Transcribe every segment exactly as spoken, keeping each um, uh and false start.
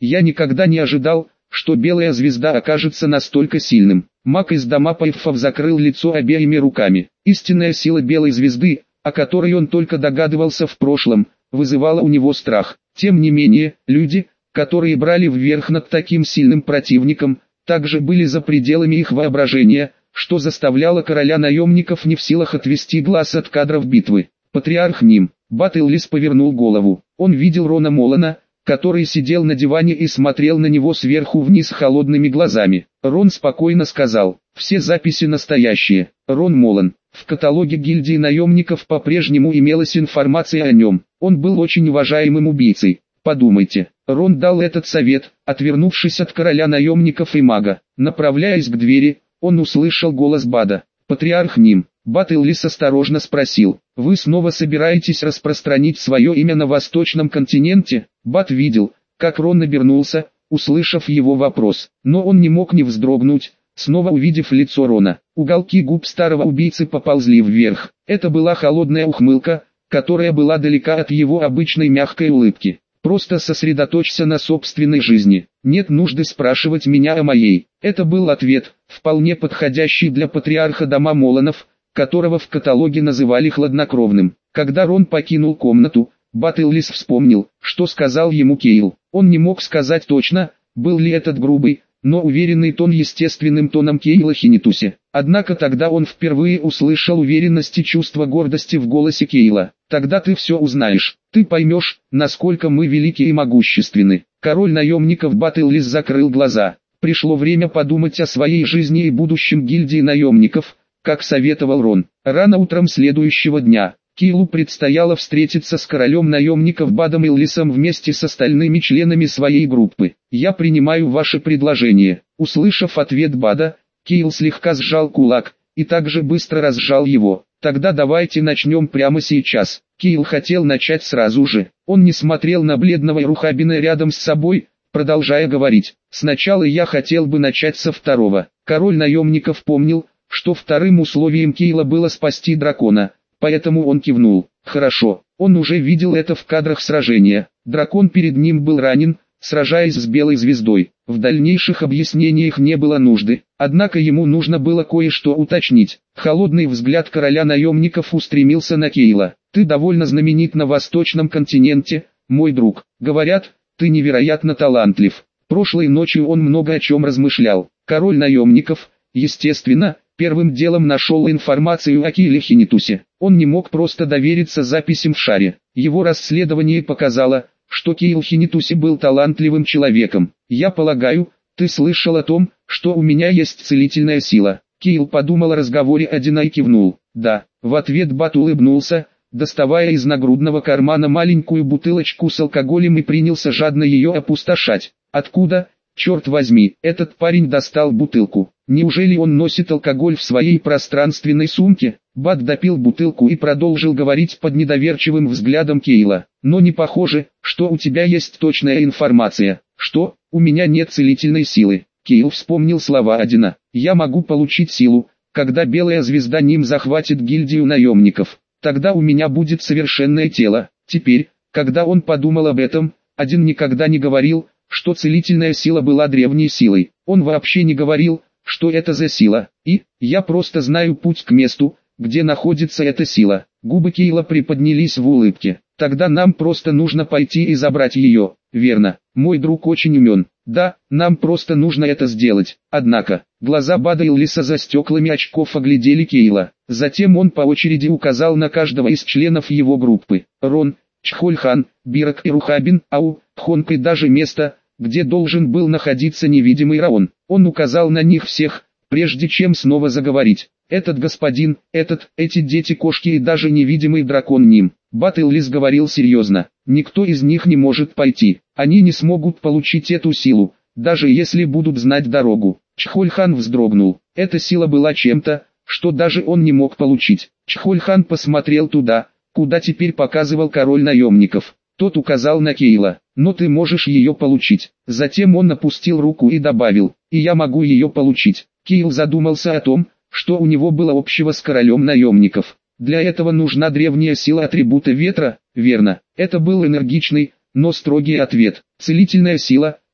Я никогда не ожидал, что белая звезда окажется настолько сильным. Маг из дома Пайффов закрыл лицо обеими руками. Истинная сила белой звезды, о которой он только догадывался в прошлом, вызывала у него страх. Тем не менее, люди, которые брали вверх над таким сильным противником, также были за пределами их воображения, что заставляло короля наемников не в силах отвести глаз от кадров битвы. Патриарх Ним. Бат Эллис повернул голову. Он видел Рона Молана, который сидел на диване и смотрел на него сверху вниз холодными глазами. Рон спокойно сказал: «Все записи настоящие. Рон Молан». В каталоге гильдии наемников по-прежнему имелась информация о нем. Он был очень уважаемым убийцей. Подумайте. Рон дал этот совет, отвернувшись от короля наемников и мага. Направляясь к двери, он услышал голос Бада. «Патриарх Ним». Бат Эллис осторожно спросил: «Вы снова собираетесь распространить свое имя на восточном континенте?» Бат видел, как Рон обернулся, услышав его вопрос, но он не мог не вздрогнуть, снова увидев лицо Рона. Уголки губ старого убийцы поползли вверх. Это была холодная ухмылка, которая была далека от его обычной мягкой улыбки. «Просто сосредоточься на собственной жизни. Нет нужды спрашивать меня о моей». Это был ответ, вполне подходящий для патриарха дома Моланов, которого в каталоге называли хладнокровным. Когда Рон покинул комнату, Бат Эллис вспомнил, что сказал ему Кейл. Он не мог сказать точно, был ли этот грубый, но уверенный тон естественным тоном Кейла Хинитусе. Однако тогда он впервые услышал уверенность и чувство гордости в голосе Кейла. «Тогда ты все узнаешь, ты поймешь, насколько мы велики и могущественны». Король наемников Бат Эллис закрыл глаза. Пришло время подумать о своей жизни и будущем гильдии наемников, как советовал Рон. Рано утром следующего дня Кейлу предстояло встретиться с королем наемников Бадом Эллисом вместе с остальными членами своей группы. «Я принимаю ваше предложение». Услышав ответ Бада, Кейл слегка сжал кулак, и также быстро разжал его. «Тогда давайте начнем прямо сейчас». Кейл хотел начать сразу же. Он не смотрел на бледного Рухабина рядом с собой, продолжая говорить: «Сначала я хотел бы начать со второго». Король наемников помнил, что вторым условием Кейла было спасти дракона, поэтому он кивнул. Хорошо, он уже видел это в кадрах сражения. Дракон перед ним был ранен, сражаясь с белой звездой. В дальнейших объяснениях не было нужды, однако ему нужно было кое-что уточнить. Холодный взгляд короля наемников устремился на Кейла. «Ты довольно знаменит на восточном континенте, мой друг. Говорят, ты невероятно талантлив». Прошлой ночью он много о чем размышлял. Король наемников, естественно, первым делом нашел информацию о Кейле Хинитусе. Он не мог просто довериться записям в шаре. Его расследование показало, что Кейл Хинитуси был талантливым человеком. «Я полагаю, ты слышал о том, что у меня есть целительная сила». Кейл подумал о разговоре один и кивнул. «Да». В ответ Бат улыбнулся, доставая из нагрудного кармана маленькую бутылочку с алкоголем и принялся жадно ее опустошать. «Откуда, черт возьми, этот парень достал бутылку? Неужели он носит алкоголь в своей пространственной сумке?» Бат допил бутылку и продолжил говорить под недоверчивым взглядом Кейла. «Но не похоже, что у тебя есть точная информация». «Что? У меня нет целительной силы». Кейл вспомнил слова Одина. «Я могу получить силу, когда белая звезда Ним захватит гильдию наемников. Тогда у меня будет совершенное тело». Теперь, когда он подумал об этом, Один никогда не говорил, что целительная сила была древней силой. Он вообще не говорил, что это за сила. И, я просто знаю путь к месту, где находится эта сила. Губы Кейла приподнялись в улыбке. Тогда нам просто нужно пойти и забрать ее. Верно, мой друг очень умен. Да, нам просто нужно это сделать. Однако, глаза Бада Эллиса за стеклами очков оглядели Кейла. Затем он по очереди указал на каждого из членов его группы. Рон, Чхольхан, Бирок и Рухабин, Ау, Хонг и даже место, где должен был находиться невидимый Раон. Он указал на них всех, прежде чем снова заговорить. Этот господин, этот, эти дети-кошки и даже невидимый дракон Ним. Бат Эллис говорил серьезно. Никто из них не может пойти. Они не смогут получить эту силу, даже если будут знать дорогу. Чхольхан вздрогнул. Эта сила была чем-то, что даже он не мог получить. Чхольхан посмотрел туда, куда теперь показывал король наемников. Тот указал на Кейла. «Но ты можешь ее получить». Затем он опустил руку и добавил: «И я могу ее получить». Кейл задумался о том, что у него было общего с королем наемников. Для этого нужна древняя сила атрибута ветра, верно? Это был энергичный, но строгий ответ. Целительная сила,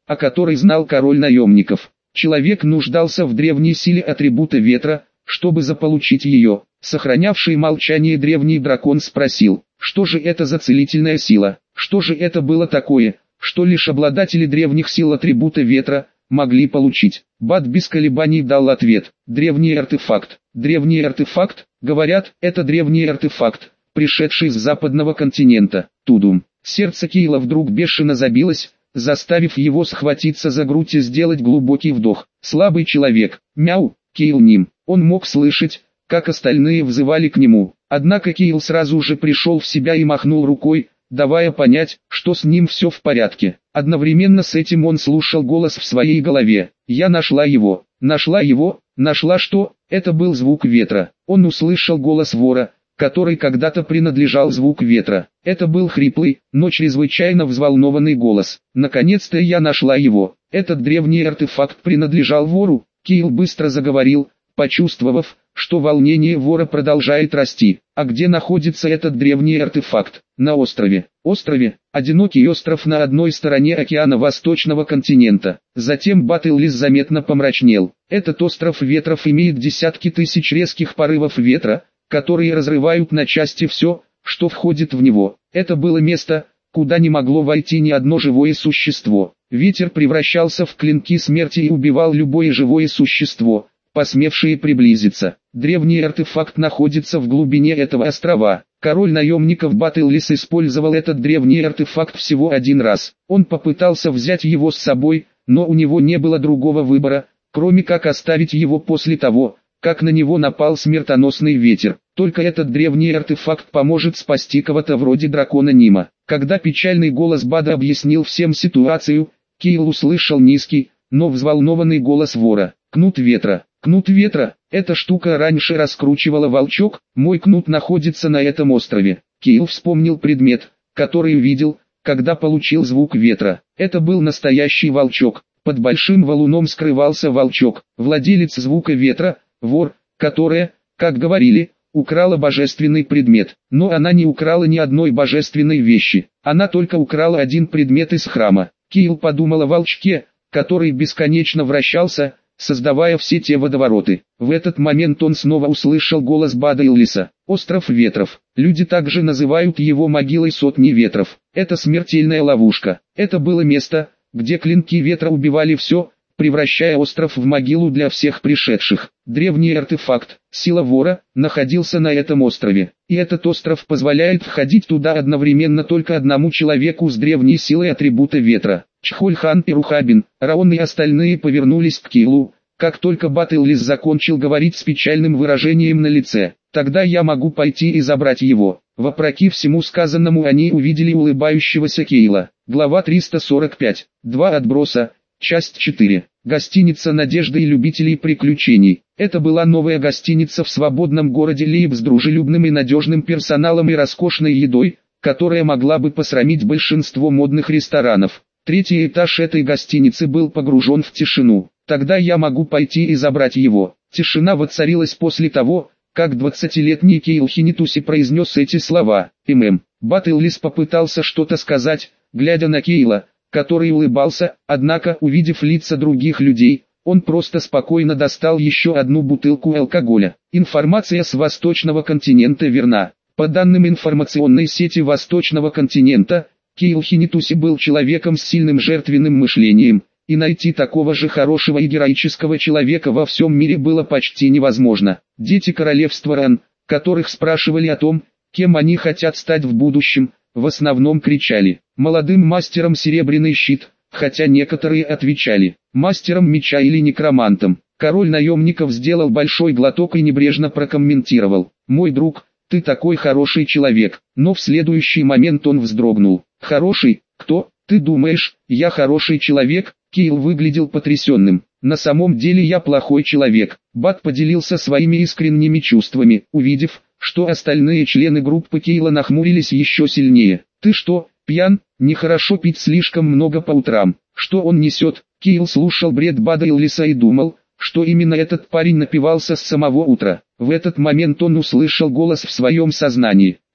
о которой знал король наемников. Человек нуждался в древней силе атрибута ветра, чтобы заполучить ее. Сохранявший молчание древний дракон спросил, что же это за целительная сила, что же это было такое, что лишь обладатели древних сил атрибута ветра могли получить. Бат без колебаний дал ответ: древний артефакт. Древний артефакт, говорят, это древний артефакт, пришедший с западного континента. Тудум. Сердце Кейла вдруг бешено забилось, заставив его схватиться за грудь и сделать глубокий вдох. Слабый человек. Мяу. Кейл ним. Он мог слышать, как остальные взывали к нему. Однако Кейл сразу же пришел в себя и махнул рукой, давая понять, что с ним все в порядке. Одновременно с этим он слушал голос в своей голове. «Я нашла его, нашла его, нашла что?» Это был звук ветра. Он услышал голос вора, который когда-то принадлежал звук ветра. Это был хриплый, но чрезвычайно взволнованный голос. «Наконец-то я нашла его. Этот древний артефакт принадлежал вору». Кейл быстро заговорил, почувствовав, что волнение вора продолжает расти. А где находится этот древний артефакт? На острове. Острове, одинокий остров на одной стороне океана восточного континента. Затем Баттллис заметно помрачнел. Этот остров ветров имеет десятки тысяч резких порывов ветра, которые разрывают на части все, что входит в него. Это было место, куда не могло войти ни одно живое существо. Ветер превращался в клинки смерти и убивал любое живое существо, посмевшие приблизиться. Древний артефакт находится в глубине этого острова. Король наемников Баттллис использовал этот древний артефакт всего один раз. Он попытался взять его с собой, но у него не было другого выбора, кроме как оставить его после того, как на него напал смертоносный ветер. Только этот древний артефакт поможет спасти кого-то вроде дракона Нима. Когда печальный голос Бада объяснил всем ситуацию, Кейл услышал низкий, но взволнованный голос вора. «Кнут ветра, кнут ветра, эта штука раньше раскручивала волчок, мой кнут находится на этом острове». Кейл вспомнил предмет, который увидел, когда получил звук ветра. Это был настоящий волчок. Под большим валуном скрывался волчок, владелец звука ветра, вор, которая, как говорили, украла божественный предмет. Но она не украла ни одной божественной вещи, она только украла один предмет из храма. Кейл подумал о волчке, который бесконечно вращался, создавая все те водовороты. В этот момент он снова услышал голос Баттллиса. «Остров ветров. Люди также называют его могилой сотни ветров. Это смертельная ловушка. Это было место, где клинки ветра убивали все, превращая остров в могилу для всех пришедших. Древний артефакт, сила вора, находился на этом острове. И этот остров позволяет входить туда одновременно только одному человеку с древней силой атрибута ветра». Чхольхан и Рухабин, Раон и остальные повернулись к Кейлу, как только Баттллис закончил говорить с печальным выражением на лице. «Тогда я могу пойти и забрать его». Вопреки всему сказанному они увидели улыбающегося Кейла. Глава триста сорок пять. Два отброса. Часть четыре. Гостиница надежды и любителей приключений. Это была новая гостиница в свободном городе Лейб с дружелюбным и надежным персоналом и роскошной едой, которая могла бы посрамить большинство модных ресторанов. Третий этаж этой гостиницы был погружен в тишину. «Тогда я могу пойти и забрать его». Тишина воцарилась после того, как двадцатилетний Кейл Хинитуси произнес эти слова. «ММ». Баттллис попытался что-то сказать, глядя на Кейла, который улыбался, однако, увидев лица других людей, он просто спокойно достал еще одну бутылку алкоголя. Информация с Восточного континента верна. По данным информационной сети Восточного континента, Кейл Хинитуси был человеком с сильным жертвенным мышлением, и найти такого же хорошего и героического человека во всем мире было почти невозможно. Дети королевства Ран, которых спрашивали о том, кем они хотят стать в будущем, в основном кричали «молодым мастером серебряный щит», хотя некоторые отвечали «мастером меча или некромантом». Король наемников сделал большой глоток и небрежно прокомментировал: «Мой друг, ты такой хороший человек», но в следующий момент он вздрогнул. «Хороший? Кто? Ты думаешь, я хороший человек?» Кейл выглядел потрясенным. «На самом деле я плохой человек». Бат поделился своими искренними чувствами, увидев, что остальные члены группы Кейла нахмурились еще сильнее. «Ты что, пьян? Нехорошо пить слишком много по утрам». Что он несет? Кейл слушал бред Баттллиса и думал, что именно этот парень напивался с самого утра. В этот момент он услышал голос в своем сознании.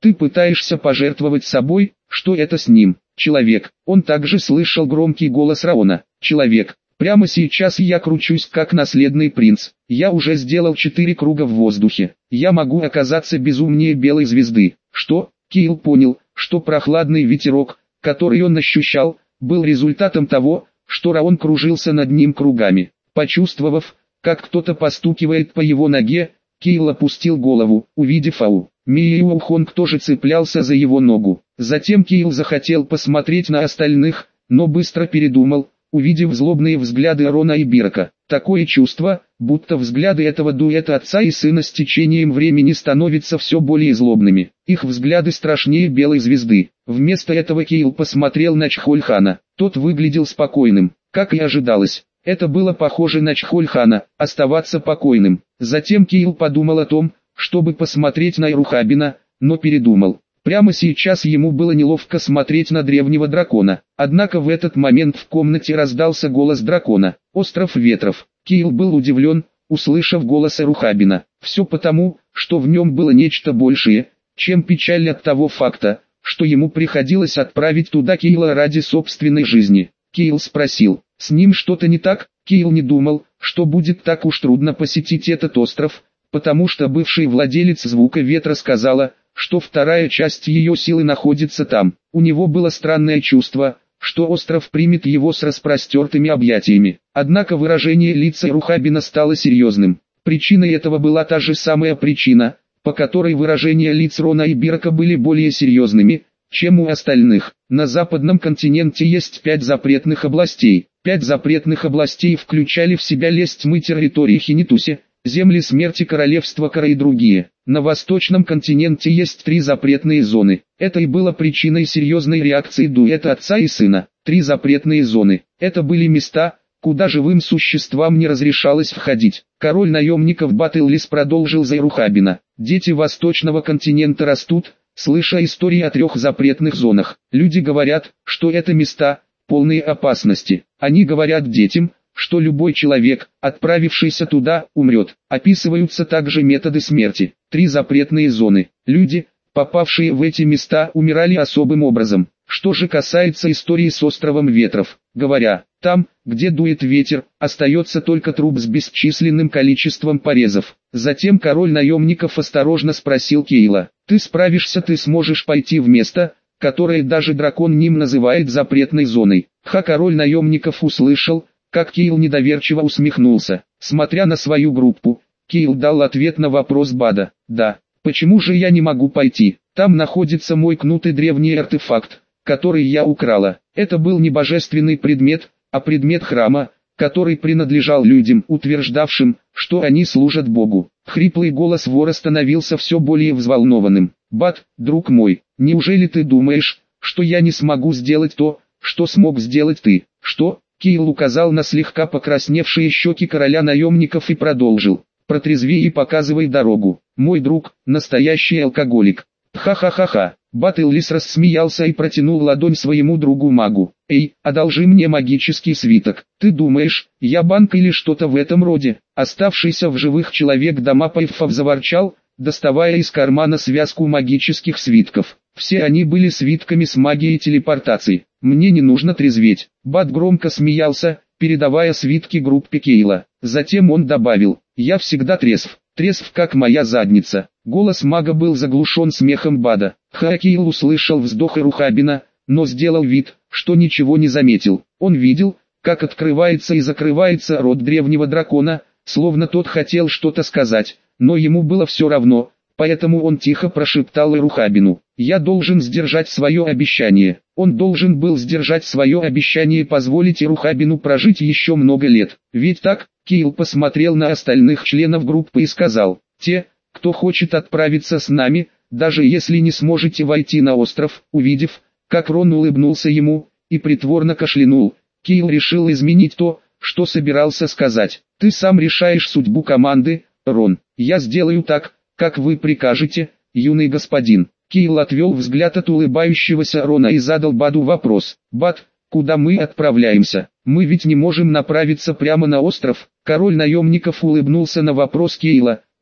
Ты пытаешься пожертвовать собой, что это с ним? Человек. Он также слышал громкий голос Раона. Человек. Прямо сейчас я кручусь как наследный принц. Я уже сделал четыре круга в воздухе. Я могу оказаться безумнее белой звезды. Что? Кайл понял, что прохладный ветерок, который он ощущал, был результатом того, что Раон кружился над ним кругами. Почувствовав, как кто-то постукивает по его ноге, Кайл опустил голову, увидев Ау. Миэйоу Хонг тоже цеплялся за его ногу. Затем Кайл захотел посмотреть на остальных, но быстро передумал, увидев злобные взгляды Рона и Бирка. Такое чувство, будто взгляды этого дуэта отца и сына с течением времени становятся все более злобными. Их взгляды страшнее белой звезды. Вместо этого Кайл посмотрел на Чхольхана. Тот выглядел спокойным, как и ожидалось. Это было похоже на Чхольхана, оставаться покойным. Затем Кайл подумал о том, чтобы посмотреть на Ирухабина, но передумал. Прямо сейчас ему было неловко смотреть на древнего дракона. Однако в этот момент в комнате раздался голос дракона. «Остров ветров». Кайл был удивлен, услышав голос Ирухабина. Все потому, что в нем было нечто большее, чем печаль от того факта, что ему приходилось отправить туда Кайла ради собственной жизни. Кайл спросил, с ним что-то не так? Кайл не думал, что будет так уж трудно посетить этот остров, потому что бывший владелец звука ветра сказала, что вторая часть ее силы находится там. У него было странное чувство, что остров примет его с распростертыми объятиями. Однако выражение лица Ирухабина стало серьезным. Причиной этого была та же самая причина, по которой выражения лиц Рона и Бирка были более серьезными, чем у остальных. На западном континенте есть пять запретных областей. Пять запретных областей включали в себя лес тьмы территории Хинитуси, земли смерти королевства Кара и другие. На восточном континенте есть три запретные зоны. Это и было причиной серьезной реакции дуэта отца и сына. Три запретные зоны. Это были места, куда живым существам не разрешалось входить. Король наемников Батыллис продолжил за Ирухабина. Дети восточного континента растут, слыша истории о трех запретных зонах. Люди говорят, что это места, полные опасности. Они говорят детям, что любой человек, отправившийся туда, умрет. Описываются также методы смерти. Три запретные зоны. Люди, попавшие в эти места, умирали особым образом. Что же касается истории с островом ветров, говоря, там, где дует ветер, остается только труп с бесчисленным количеством порезов. Затем король наемников осторожно спросил Кайла, ты справишься, ты сможешь пойти в место, которое даже дракон Ним называет запретной зоной. Ха, король наемников услышал, как Кайл недоверчиво усмехнулся. Смотря на свою группу, Кайл дал ответ на вопрос Бада. Да, почему же я не могу пойти? Там находится мой кнут и древний артефакт, который я украла. Это был не божественный предмет, а предмет храма, который принадлежал людям, утверждавшим, что они служат Богу. Хриплый голос вора становился все более взволнованным. Бад, друг мой, неужели ты думаешь, что я не смогу сделать то, что смог сделать ты? Что? Кайл указал на слегка покрасневшие щеки короля наемников и продолжил. Протрезвей и показывай дорогу. Мой друг, настоящий алкоголик. Ха-ха-ха-ха. Батыллис рассмеялся и протянул ладонь своему другу-магу. Эй, одолжи мне магический свиток. Ты думаешь, я банк или что-то в этом роде? Оставшийся в живых человек Дамапайфов заворчал, доставая из кармана связку магических свитков. Все они были свитками с магией телепортации. Мне не нужно трезветь. Бат громко смеялся, передавая свитки группе Кайла. Затем он добавил, я всегда трезв, трезв как моя задница. Голос мага был заглушен смехом Бада. Ха, Кайл услышал вздох Ирухабина, но сделал вид, что ничего не заметил. Он видел, как открывается и закрывается рот древнего дракона, словно тот хотел что-то сказать, но ему было все равно, поэтому он тихо прошептал Ирухабину. «Я должен сдержать свое обещание». Он должен был сдержать свое обещание позволить Ирухабину прожить еще много лет. Ведь так, Кайл посмотрел на остальных членов группы и сказал, «Те, кто хочет отправиться с нами, даже если не сможете войти на остров». Увидев, как Рон улыбнулся ему, и притворно кашлянул, Кайл решил изменить то, что собирался сказать. «Ты сам решаешь судьбу команды, Рон. Я сделаю так, как вы прикажете, юный господин». Кайл отвел взгляд от улыбающегося Рона и задал Баду вопрос. «Бад, куда мы отправляемся? Мы ведь не можем направиться прямо на остров?» Король наемников улыбнулся на вопрос Кайла,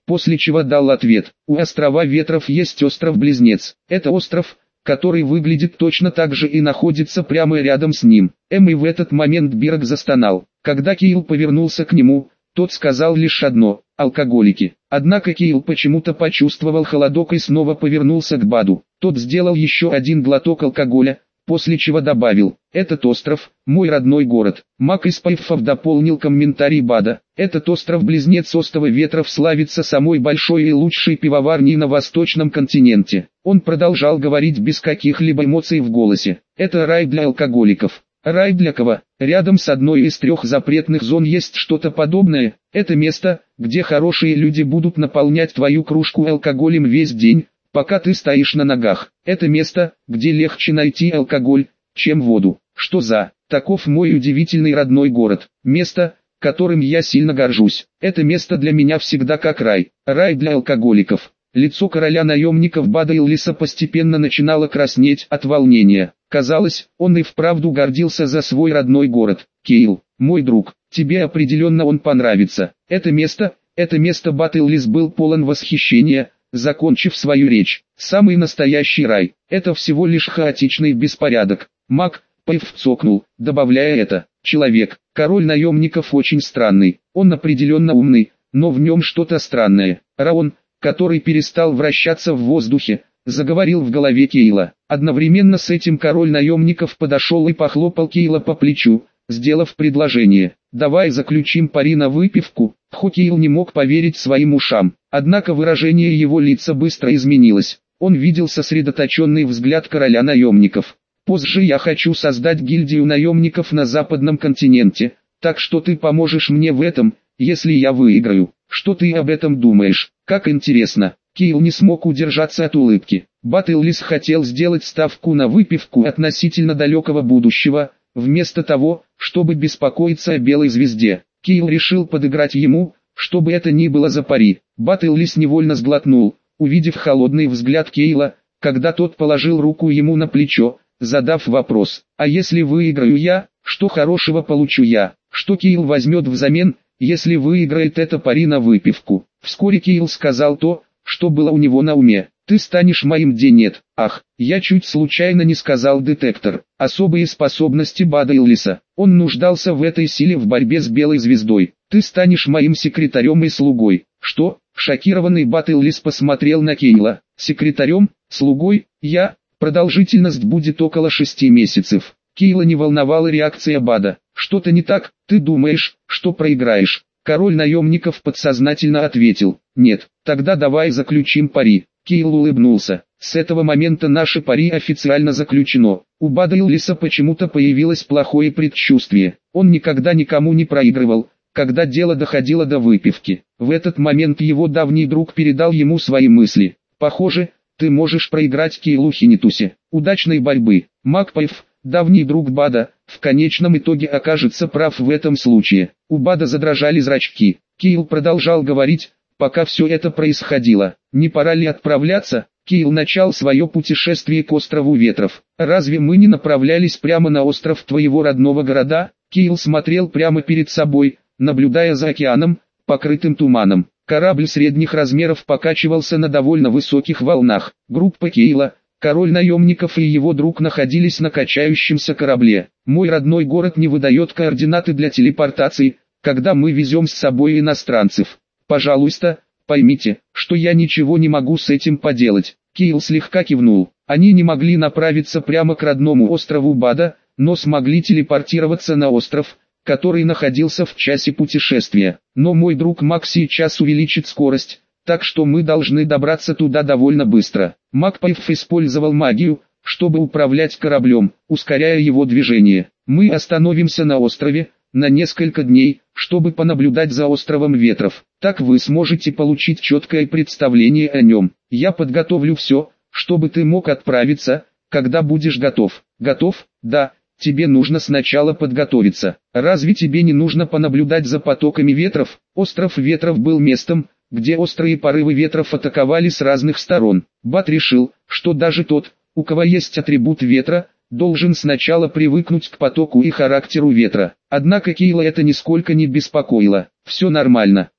после чего дал ответ. У острова Ветров есть остров-близнец. Это остров, который выглядит точно так же и находится прямо рядом с ним. Эм и в этот момент Бирок застонал. Когда Кайл повернулся к нему, тот сказал лишь одно – алкоголики. Однако Кайл почему-то почувствовал холодок и снова повернулся к Баду. Тот сделал еще один глоток алкоголя, после чего добавил: «Этот остров – мой родной город». Мак из Пайффов дополнил комментарий Бада. «Этот остров-близнец острова Ветров славится самой большой и лучшей пивоварней на восточном континенте». Он продолжал говорить без каких-либо эмоций в голосе. «Это рай для алкоголиков». Рай для кого? Рядом с одной из трех запретных зон есть что-то подобное. Это место, где хорошие люди будут наполнять твою кружку алкоголем весь день, пока ты стоишь на ногах. Это место, где легче найти алкоголь, чем воду. Что за? Таков мой удивительный родной город. Место, которым я сильно горжусь. Это место для меня всегда как рай. Рай для алкоголиков. Лицо короля наемников Бада Иллиса постепенно начинало краснеть от волнения. Казалось, он и вправду гордился за свой родной город. «Кейл, мой друг, тебе определенно он понравится. Это место, это место». Бад Иллис был полон восхищения, закончив свою речь. «Самый настоящий рай. Это всего лишь хаотичный беспорядок». Мак Пайфф цокнул, добавляя это. «Человек, король наемников очень странный. Он определенно умный, но в нем что-то странное». Раон, который перестал вращаться в воздухе, заговорил в голове Кейла. Одновременно с этим король наемников подошел и похлопал Кейла по плечу, сделав предложение: «Давай заключим пари на выпивку». Кейл не мог поверить своим ушам, однако выражение его лица быстро изменилось. Он видел сосредоточенный взгляд короля наемников. «Позже я хочу создать гильдию наемников на западном континенте, так что ты поможешь мне в этом, если я выиграю. Что ты об этом думаешь? Как интересно». Кейл не смог удержаться от улыбки. Бад Иллис хотел сделать ставку на выпивку относительно далекого будущего, вместо того, чтобы беспокоиться о белой звезде. Кейл решил подыграть ему, чтобы это ни было за пари. Бад Иллис невольно сглотнул, увидев холодный взгляд Кейла, когда тот положил руку ему на плечо, задав вопрос: «А если выиграю я, что хорошего получу я? Что Кейл возьмет взамен, если выиграет это пари на выпивку?» Вскоре Кейл сказал то, что было у него на уме. «Ты станешь моим денет». Ах, я чуть случайно не сказал детектор. Особые способности Бада Иллиса. Он нуждался в этой силе в борьбе с белой звездой. «Ты станешь моим секретарем и слугой». «Что?» Шокированный Бад Иллис посмотрел на Кейла. «Секретарем? Слугой? Я?» Продолжительность будет около шести месяцев. Кейла не волновала реакция Бада. «Что-то не так? Ты думаешь, что проиграешь?» Король наемников подсознательно ответил: «Нет, тогда давай заключим пари». Кейл улыбнулся. «С этого момента наше пари официально заключено». У Бада Иллиса почему-то появилось плохое предчувствие. Он никогда никому не проигрывал, когда дело доходило до выпивки. В этот момент его давний друг передал ему свои мысли. «Похоже, ты можешь проиграть Кейлу Хинитусе. Удачной борьбы». Мак Пайфф, давний друг Бада, в конечном итоге окажется прав в этом случае. У Бада задрожали зрачки. Кейл продолжал говорить, пока все это происходило. «Не пора ли отправляться?» Кейл начал свое путешествие к острову Ветров. «Разве мы не направлялись прямо на остров твоего родного города?» Кейл смотрел прямо перед собой, наблюдая за океаном, покрытым туманом. Корабль средних размеров покачивался на довольно высоких волнах. Группа Кейла, король наемников и его друг находились на качающемся корабле. «Мой родной город не выдает координаты для телепортации, когда мы везем с собой иностранцев. Пожалуйста, поймите, что я ничего не могу с этим поделать». Кейл слегка кивнул. Они не могли направиться прямо к родному острову Бада, но смогли телепортироваться на остров, который находился в часе путешествия. «Но мой друг Мак сейчас увеличит скорость, так что мы должны добраться туда довольно быстро». Мак Пайфф использовал магию, чтобы управлять кораблем, ускоряя его движение. «Мы остановимся на острове на несколько дней, чтобы понаблюдать за островом Ветров. Так вы сможете получить четкое представление о нем. Я подготовлю все, чтобы ты мог отправиться, когда будешь готов». «Готов? Да. Тебе нужно сначала подготовиться. Разве тебе не нужно понаблюдать за потоками ветров?» Остров Ветров был местом, где острые порывы ветров атаковали с разных сторон. Бад решил, что даже тот, у кого есть атрибут ветра, должен сначала привыкнуть к потоку и характеру ветра. Однако Кейла это нисколько не беспокоило. «Все нормально,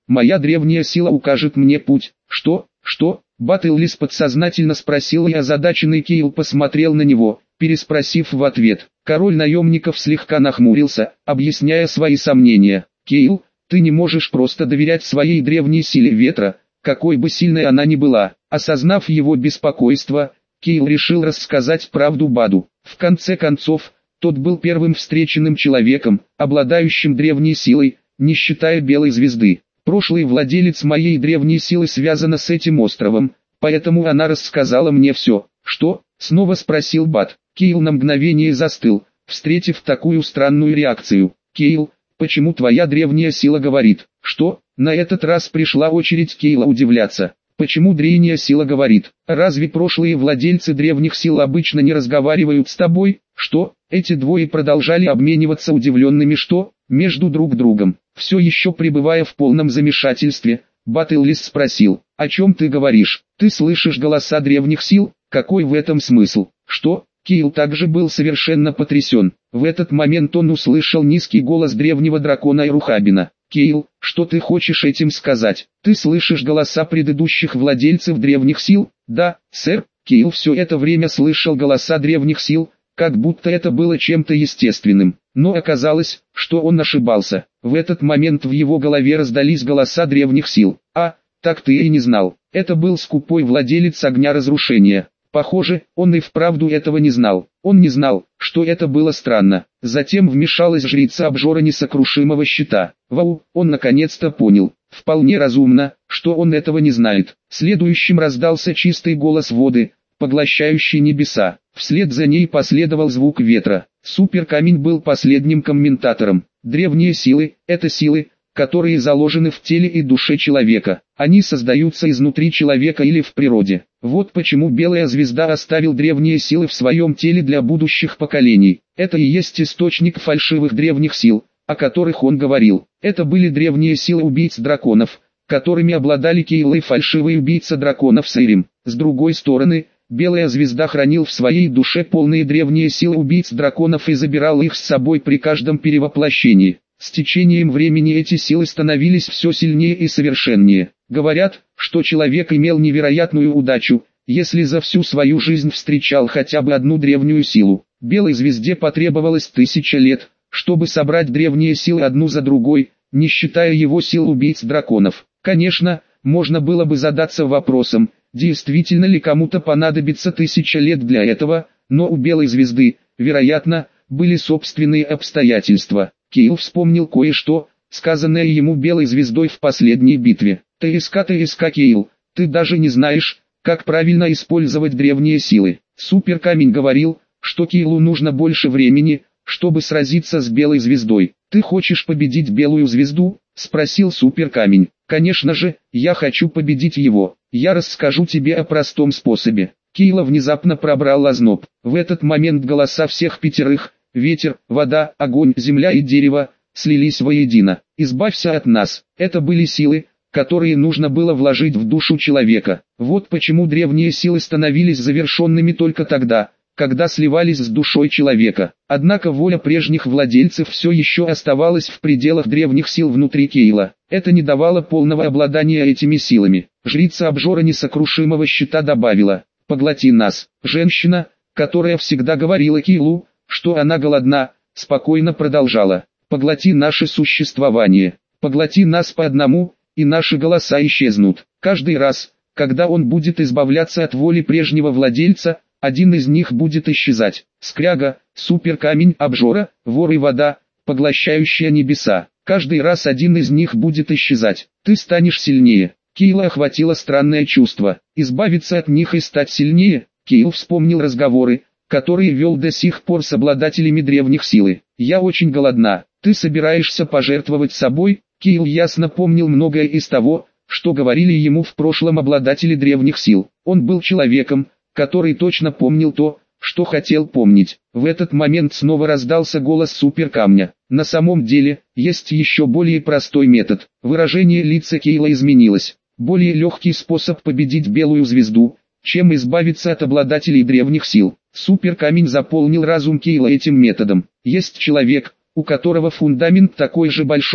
моя древняя сила укажет мне путь. Что? Что? Баттллис подсознательно спросил, и озадаченный Кейл посмотрел на него, переспросив в ответ. Король наемников слегка нахмурился, объясняя свои сомнения. Кейл, ты не можешь просто доверять своей древней силе ветра, какой бы сильной она ни была. Осознав его беспокойство, Кейл решил рассказать правду Баду. В конце концов, тот был первым встреченным человеком, обладающим древней силой, не считая Белой Звезды. Прошлый владелец моей древней силы связана с этим островом, поэтому она рассказала мне все. Что? Снова спросил Бад. Кейл на мгновение застыл, встретив такую странную реакцию. Кейл, почему твоя древняя сила говорит? Что? На этот раз пришла очередь Кейла удивляться. Почему древняя сила говорит? Разве прошлые владельцы древних сил обычно не разговаривают с тобой? Что? Эти двое продолжали обмениваться удивленными что? Между друг другом. Все еще пребывая в полном замешательстве, Баттллис спросил, о чем ты говоришь? Ты слышишь голоса древних сил? Какой в этом смысл? Что? Кейл также был совершенно потрясен. В этот момент он услышал низкий голос древнего дракона Ирухабина. Кейл, что ты хочешь этим сказать? Ты слышишь голоса предыдущих владельцев древних сил? Да, сэр. Кейл все это время слышал голоса древних сил, как будто это было чем-то естественным. Но оказалось, что он ошибался. В этот момент в его голове раздались голоса древних сил. А, так ты и не знал. Это был скупой владелец огня разрушения. Похоже, он и вправду этого не знал. Он не знал, что это было странно. Затем вмешалась жрица обжора несокрушимого щита. Вау, он наконец-то понял. Вполне разумно, что он этого не знает. Следующим раздался чистый голос воды, поглощающий небеса. Вслед за ней последовал звук ветра. Суперкамень был последним комментатором. Древние силы – это силы, которые заложены в теле и душе человека. Они создаются изнутри человека или в природе. Вот почему Белая Звезда оставил древние силы в своем теле для будущих поколений. Это и есть источник фальшивых древних сил, о которых он говорил. Это были древние силы убийц драконов, которыми обладали Кейл и фальшивый убийца драконов Сейрим. С другой стороны, Белая Звезда хранил в своей душе полные древние силы убийц драконов и забирал их с собой при каждом перевоплощении. С течением времени эти силы становились все сильнее и совершеннее. Говорят, что человек имел невероятную удачу, если за всю свою жизнь встречал хотя бы одну древнюю силу. Белой Звезде потребовалось тысяча лет, чтобы собрать древние силы одну за другой, не считая его сил убийц драконов. Конечно, можно было бы задаться вопросом, действительно ли кому-то понадобится тысяча лет для этого, но у Белой Звезды, вероятно, были собственные обстоятельства. Кейл вспомнил кое-что, сказанное ему Белой Звездой в последней битве. ТСК ТСК Кейл, ты даже не знаешь, как правильно использовать древние силы. Суперкамень говорил, что Кейлу нужно больше времени, чтобы сразиться с Белой Звездой. Ты хочешь победить Белую Звезду? Спросил Суперкамень. Конечно же, я хочу победить его. Я расскажу тебе о простом способе. Кейла внезапно пробрал озноб. В этот момент голоса всех пятерых, ветер, вода, огонь, земля и дерево, слились воедино. Избавься от нас. Это были силы, которые нужно было вложить в душу человека. Вот почему древние силы становились завершенными только тогда, когда сливались с душой человека. Однако воля прежних владельцев все еще оставалась в пределах древних сил внутри Кейла. Это не давало полного обладания этими силами. Жрица обжора несокрушимого щита добавила: «Поглоти нас». Женщина, которая всегда говорила Кейлу, что она голодна, спокойно продолжала: «Поглоти наше существование, поглоти нас по одному, и наши голоса исчезнут». Каждый раз, когда он будет избавляться от воли прежнего владельца, один из них будет исчезать. Скряга, суперкамень обжора, вор и вода, поглощающая небеса. Каждый раз один из них будет исчезать. Ты станешь сильнее. Кейла охватило странное чувство. Избавиться от них и стать сильнее. Кейл вспомнил разговоры, которые вел до сих пор с обладателями древних силы. «Я очень голодна. Ты собираешься пожертвовать собой?» Кейл ясно помнил многое из того, что говорили ему в прошлом обладатели древних сил. Он был человеком, который точно помнил то, что хотел помнить. В этот момент снова раздался голос суперкамня. На самом деле, есть еще более простой метод. Выражение лица Кейла изменилось. Более легкий способ победить Белую Звезду, чем избавиться от обладателей древних сил. Суперкамень заполнил разум Кейла этим методом. Есть человек, у которого фундамент такой же большой,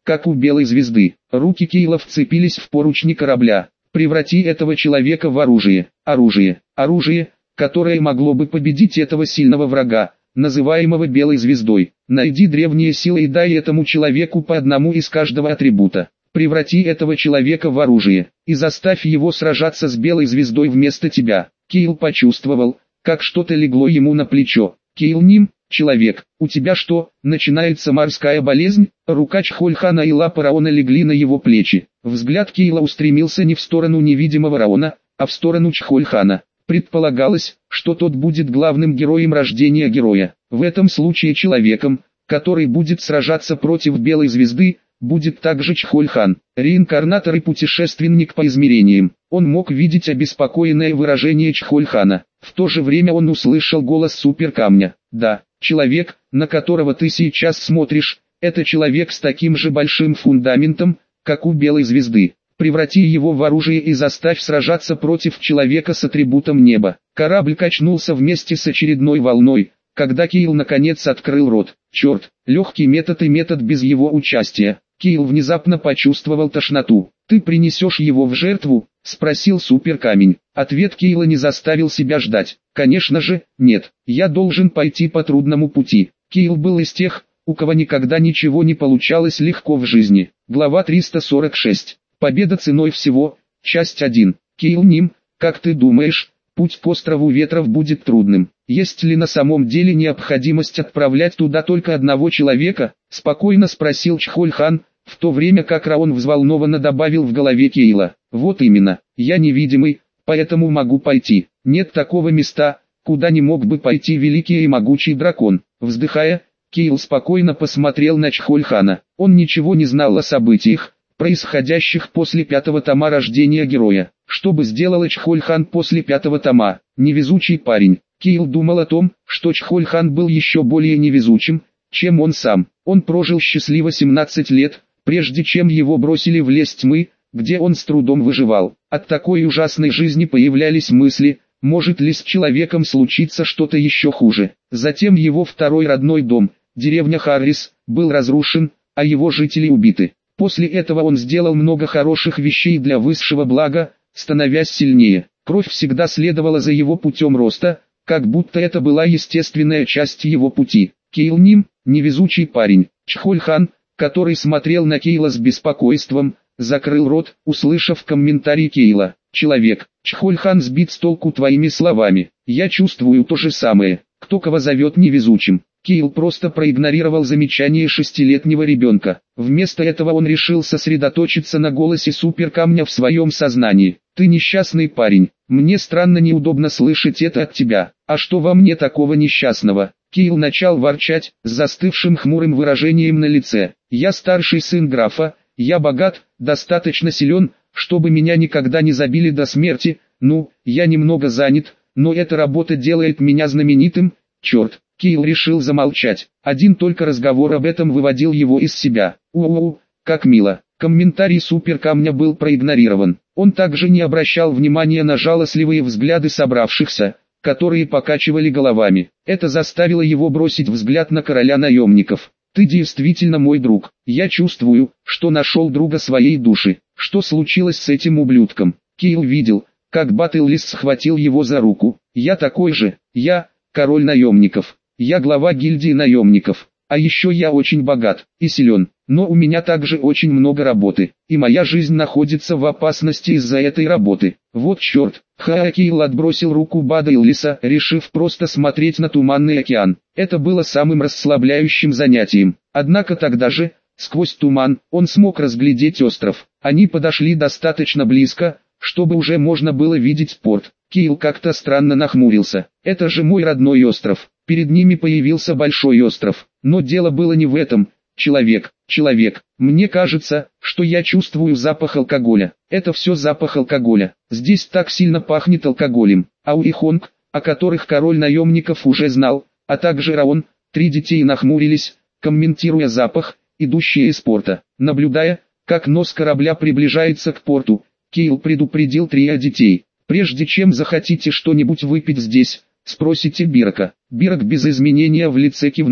как у белой звезды. Руки Кейла вцепились в поручни корабля. Преврати этого человека в оружие. Оружие. Оружие, которое могло бы победить этого сильного врага, называемого белой звездой. Найди древние силы и дай этому человеку по одному из каждого атрибута. Преврати этого человека в оружие, и заставь его сражаться с белой звездой вместо тебя. Кейл почувствовал, как что-то легло ему на плечо. Кейл Ним, человек, у тебя что, начинается морская болезнь? Рука Чхольхана и лапа Раона легли на его плечи. Взгляд Кейла устремился не в сторону невидимого Раона, а в сторону Чхольхана. Предполагалось, что тот будет главным героем рождения героя. В этом случае человеком, который будет сражаться против белой звезды, будет также Чхольхан, реинкарнатор и путешественник по измерениям. Он мог видеть обеспокоенное выражение Чхольхана. В то же время он услышал голос суперкамня. Да, человек, на которого ты сейчас смотришь, это человек с таким же большим фундаментом, как у белой звезды. Преврати его в оружие и заставь сражаться против человека с атрибутом неба. Корабль качнулся вместе с очередной волной, когда Кейл наконец открыл рот. Черт, легкий метод и метод без его участия. Кейл внезапно почувствовал тошноту. «Ты принесешь его в жертву?» – спросил суперкамень. Ответ Кейла не заставил себя ждать. «Конечно же, нет, я должен пойти по трудному пути». Кейл был из тех, у кого никогда ничего не получалось легко в жизни. Глава триста сорок шесть. Победа ценой всего. Часть один. Кейл Ним, как ты думаешь, путь к острову ветров будет трудным? Есть ли на самом деле необходимость отправлять туда только одного человека? Спокойно спросил Чхольхан, в то время как Раон взволнованно добавил в голове Кейла. Вот именно, я невидимый, поэтому могу пойти. Нет такого места, куда не мог бы пойти великий и могучий дракон. Вздыхая, Кейл спокойно посмотрел на Чхольхана. Он ничего не знал о событиях, происходящих после пятого тома рождения героя. Что бы сделал Чхольхан после пятого тома? Невезучий парень. Кейл думал о том, что Чхольхан был еще более невезучим, чем он сам. Он прожил счастливо семнадцать лет, прежде чем его бросили в лес тьмы, где он с трудом выживал. От такой ужасной жизни появлялись мысли, может ли с человеком случиться что-то еще хуже. Затем его второй родной дом, деревня Харрис, был разрушен, а его жители убиты. После этого он сделал много хороших вещей для высшего блага, становясь сильнее. Кровь всегда следовала за его путем роста, как будто это была естественная часть его пути. Кейл Ним, невезучий парень. Чхольхан, который смотрел на Кейла с беспокойством, закрыл рот, услышав комментарий Кейла. «Человек, Чхольхан сбит с толку твоими словами. Я чувствую то же самое. Кто кого зовет невезучим?» Кейл просто проигнорировал замечание шестилетнего ребенка. Вместо этого он решил сосредоточиться на голосе суперкамня в своем сознании. «Ты несчастный парень. Мне странно неудобно слышать это от тебя. А что во мне такого несчастного?» Кейл начал ворчать, с застывшим хмурым выражением на лице. «Я старший сын графа, я богат, достаточно силен, чтобы меня никогда не забили до смерти. Ну, я немного занят, но эта работа делает меня знаменитым. Черт!» Кейл решил замолчать. Один только разговор об этом выводил его из себя. «Уоу, как мило!» Комментарий суперкамня был проигнорирован. Он также не обращал внимания на жалостливые взгляды собравшихся, которые покачивали головами. Это заставило его бросить взгляд на короля наемников. «Ты действительно мой друг. Я чувствую, что нашел друга своей души. Что случилось с этим ублюдком?» Кейл видел, как Баттллис схватил его за руку. «Я такой же. Я, король наемников. Я глава гильдии наемников. А еще я очень богат и силен, но у меня также очень много работы, и моя жизнь находится в опасности из-за этой работы. Вот черт!» Кейл отбросил руку Баттллиса, решив просто смотреть на туманный океан. Это было самым расслабляющим занятием. Однако тогда же, сквозь туман, он смог разглядеть остров. Они подошли достаточно близко, чтобы уже можно было видеть порт. Кейл как-то странно нахмурился. «Это же мой родной остров». Перед ними появился большой остров. Но дело было не в этом. «Человек, человек, мне кажется, что я чувствую запах алкоголя. Это все запах алкоголя. Здесь так сильно пахнет алкоголем». Ау и Хонг, о которых король наемников уже знал, а также Раон, три детей нахмурились, комментируя запах, идущий из порта. Наблюдая, как нос корабля приближается к порту, Кейл предупредил трио детей: «Прежде чем захотите что-нибудь выпить здесь, спросите Бирака». Бирак без изменения в лице кивнул.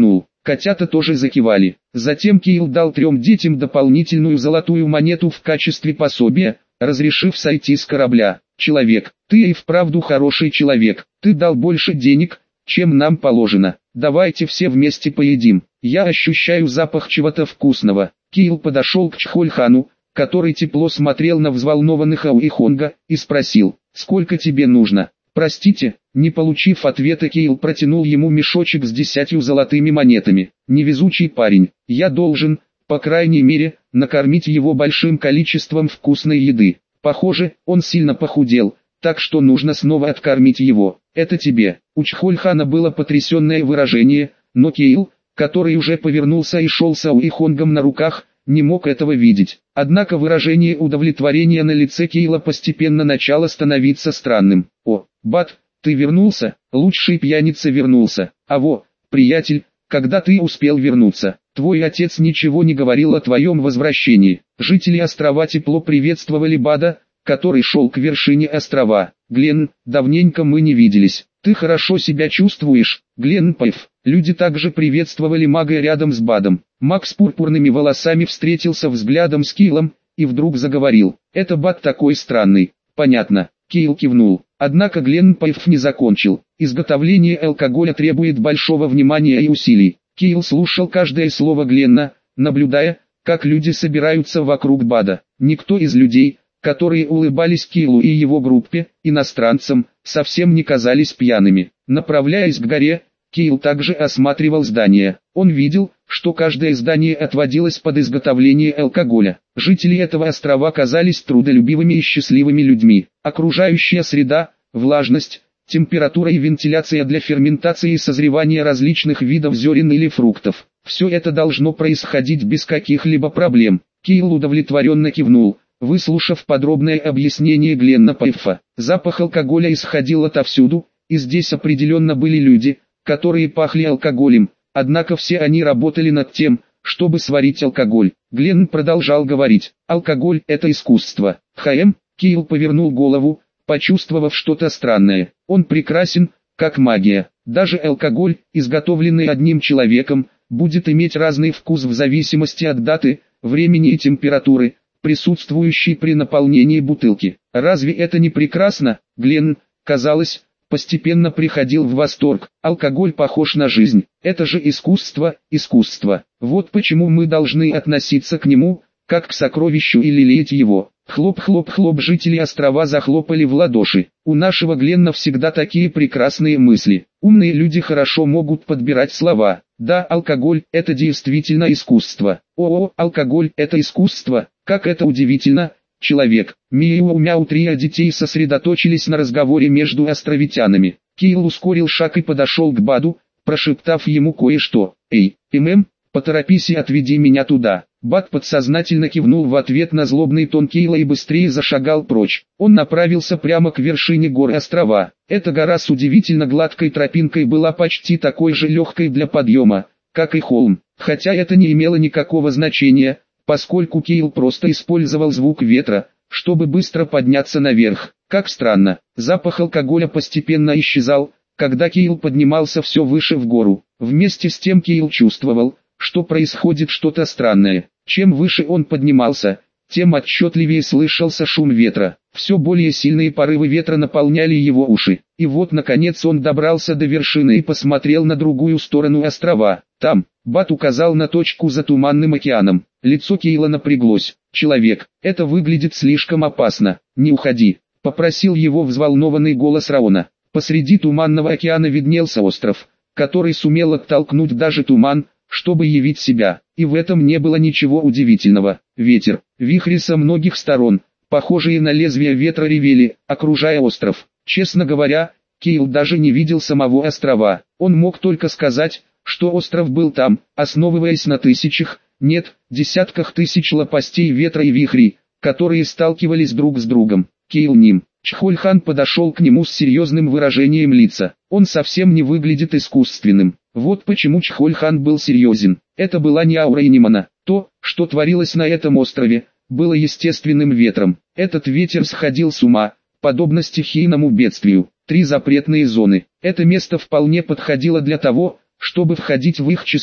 Котята тоже закивали. Затем Кейл дал трем детям дополнительную золотую монету в качестве пособия, разрешив сойти с корабля. «Человек, ты и вправду хороший человек, ты дал больше денег, чем нам положено. Давайте все вместе поедим. Я ощущаю запах чего-то вкусного». Кейл подошел к Чхольхану, который тепло смотрел на взволнованных Ауихонга, и спросил: «Сколько тебе нужно?» «Простите», не получив ответа, Кейл протянул ему мешочек с десятью золотыми монетами. «Невезучий парень, я должен, по крайней мере, накормить его большим количеством вкусной еды. Похоже, он сильно похудел, так что нужно снова откормить его. Это тебе». У Чхольхана было потрясенное выражение, но Кейл, который уже повернулся и шел с Ауихонгом на руках, не мог этого видеть. Однако выражение удовлетворения на лице Кейла постепенно начало становиться странным. «О, Бат, ты вернулся? Лучший пьяница вернулся. А во, приятель, когда ты успел вернуться? Твой отец ничего не говорил о твоем возвращении». Жители острова тепло приветствовали Бада, который шел к вершине острова. «Гленн, давненько мы не виделись. Ты хорошо себя чувствуешь, Гленн Пайф?» Люди также приветствовали мага рядом с Бадом. Маг с пурпурными волосами встретился взглядом с Кейлом, и вдруг заговорил: «Это Бад такой странный». «Понятно», Кейл кивнул. Однако Гленн Пайф не закончил. «Изготовление алкоголя требует большого внимания и усилий». Кейл слушал каждое слово Гленна, наблюдая, как люди собираются вокруг Бада. Никто из людей, которые улыбались Кейлу и его группе, иностранцам, совсем не казались пьяными. Направляясь к горе, Кейл также осматривал здания. Он видел, что каждое здание отводилось под изготовление алкоголя. Жители этого острова казались трудолюбивыми и счастливыми людьми. Окружающая среда, влажность, температура и вентиляция для ферментации и созревания различных видов зерен или фруктов. Все это должно происходить без каких-либо проблем. Кейл удовлетворенно кивнул, выслушав подробное объяснение Гленна Пайфа. Запах алкоголя исходил отовсюду, и здесь определенно были люди, которые пахли алкоголем, однако все они работали над тем, чтобы сварить алкоголь. Гленн продолжал говорить: «Алкоголь – это искусство». «Хаэм?» Кейл повернул голову, почувствовав что-то странное. «Он прекрасен, как магия. Даже алкоголь, изготовленный одним человеком, будет иметь разный вкус в зависимости от даты, времени и температуры, присутствующей при наполнении бутылки. Разве это не прекрасно?» Гленн, казалось, постепенно приходил в восторг. «Алкоголь похож на жизнь. Это же искусство, искусство. Вот почему мы должны относиться к нему, как к сокровищу, и лелеять его». Хлоп-хлоп-хлоп, жители острова захлопали в ладоши. «У нашего Гленна всегда такие прекрасные мысли. Умные люди хорошо могут подбирать слова. Да, алкоголь – это действительно искусство. О, алкоголь – это искусство, как это удивительно!» Человек. Мяу-мяу, трио детей сосредоточились на разговоре между островитянами. Кейл ускорил шаг и подошел к Баду, прошептав ему кое-что. «Эй, ММ, поторопись и отведи меня туда». Бад подсознательно кивнул в ответ на злобный тон Кейла и быстрее зашагал прочь. Он направился прямо к вершине горы острова. Эта гора с удивительно гладкой тропинкой была почти такой же легкой для подъема, как и холм, хотя это не имело никакого значения, поскольку Кейл просто использовал звук ветра, чтобы быстро подняться наверх. Как странно, запах алкоголя постепенно исчезал, когда Кейл поднимался все выше в гору. Вместе с тем Кейл чувствовал, что происходит что-то странное. Чем выше он поднимался, тем отчетливее слышался шум ветра. Все более сильные порывы ветра наполняли его уши. И вот наконец он добрался до вершины и посмотрел на другую сторону острова. Там, Бат указал на точку за Туманным океаном. Лицо Кейла напряглось. «Человек, это выглядит слишком опасно. Не уходи», — попросил его взволнованный голос Раона. Посреди Туманного океана виднелся остров, который сумел оттолкнуть даже туман, чтобы явить себя. И в этом не было ничего удивительного. Ветер, вихри со многих сторон, похожие на лезвия ветра, ревели, окружая остров. Честно говоря, Кейл даже не видел самого острова. Он мог только сказать, что остров был там, основываясь на тысячах, нет, десятках тысяч лопастей ветра и вихрей, которые сталкивались друг с другом. Кейл Ним. Чхольхан подошел к нему с серьезным выражением лица. Он совсем не выглядит искусственным. Вот почему Чхольхан был серьезен. Это была не аура Инимана. То, что творилось на этом острове, было естественным ветром. Этот ветер сходил с ума, подобно стихийному бедствию. Три запретные зоны. Это место вполне подходило для того, чтобы входить в их число.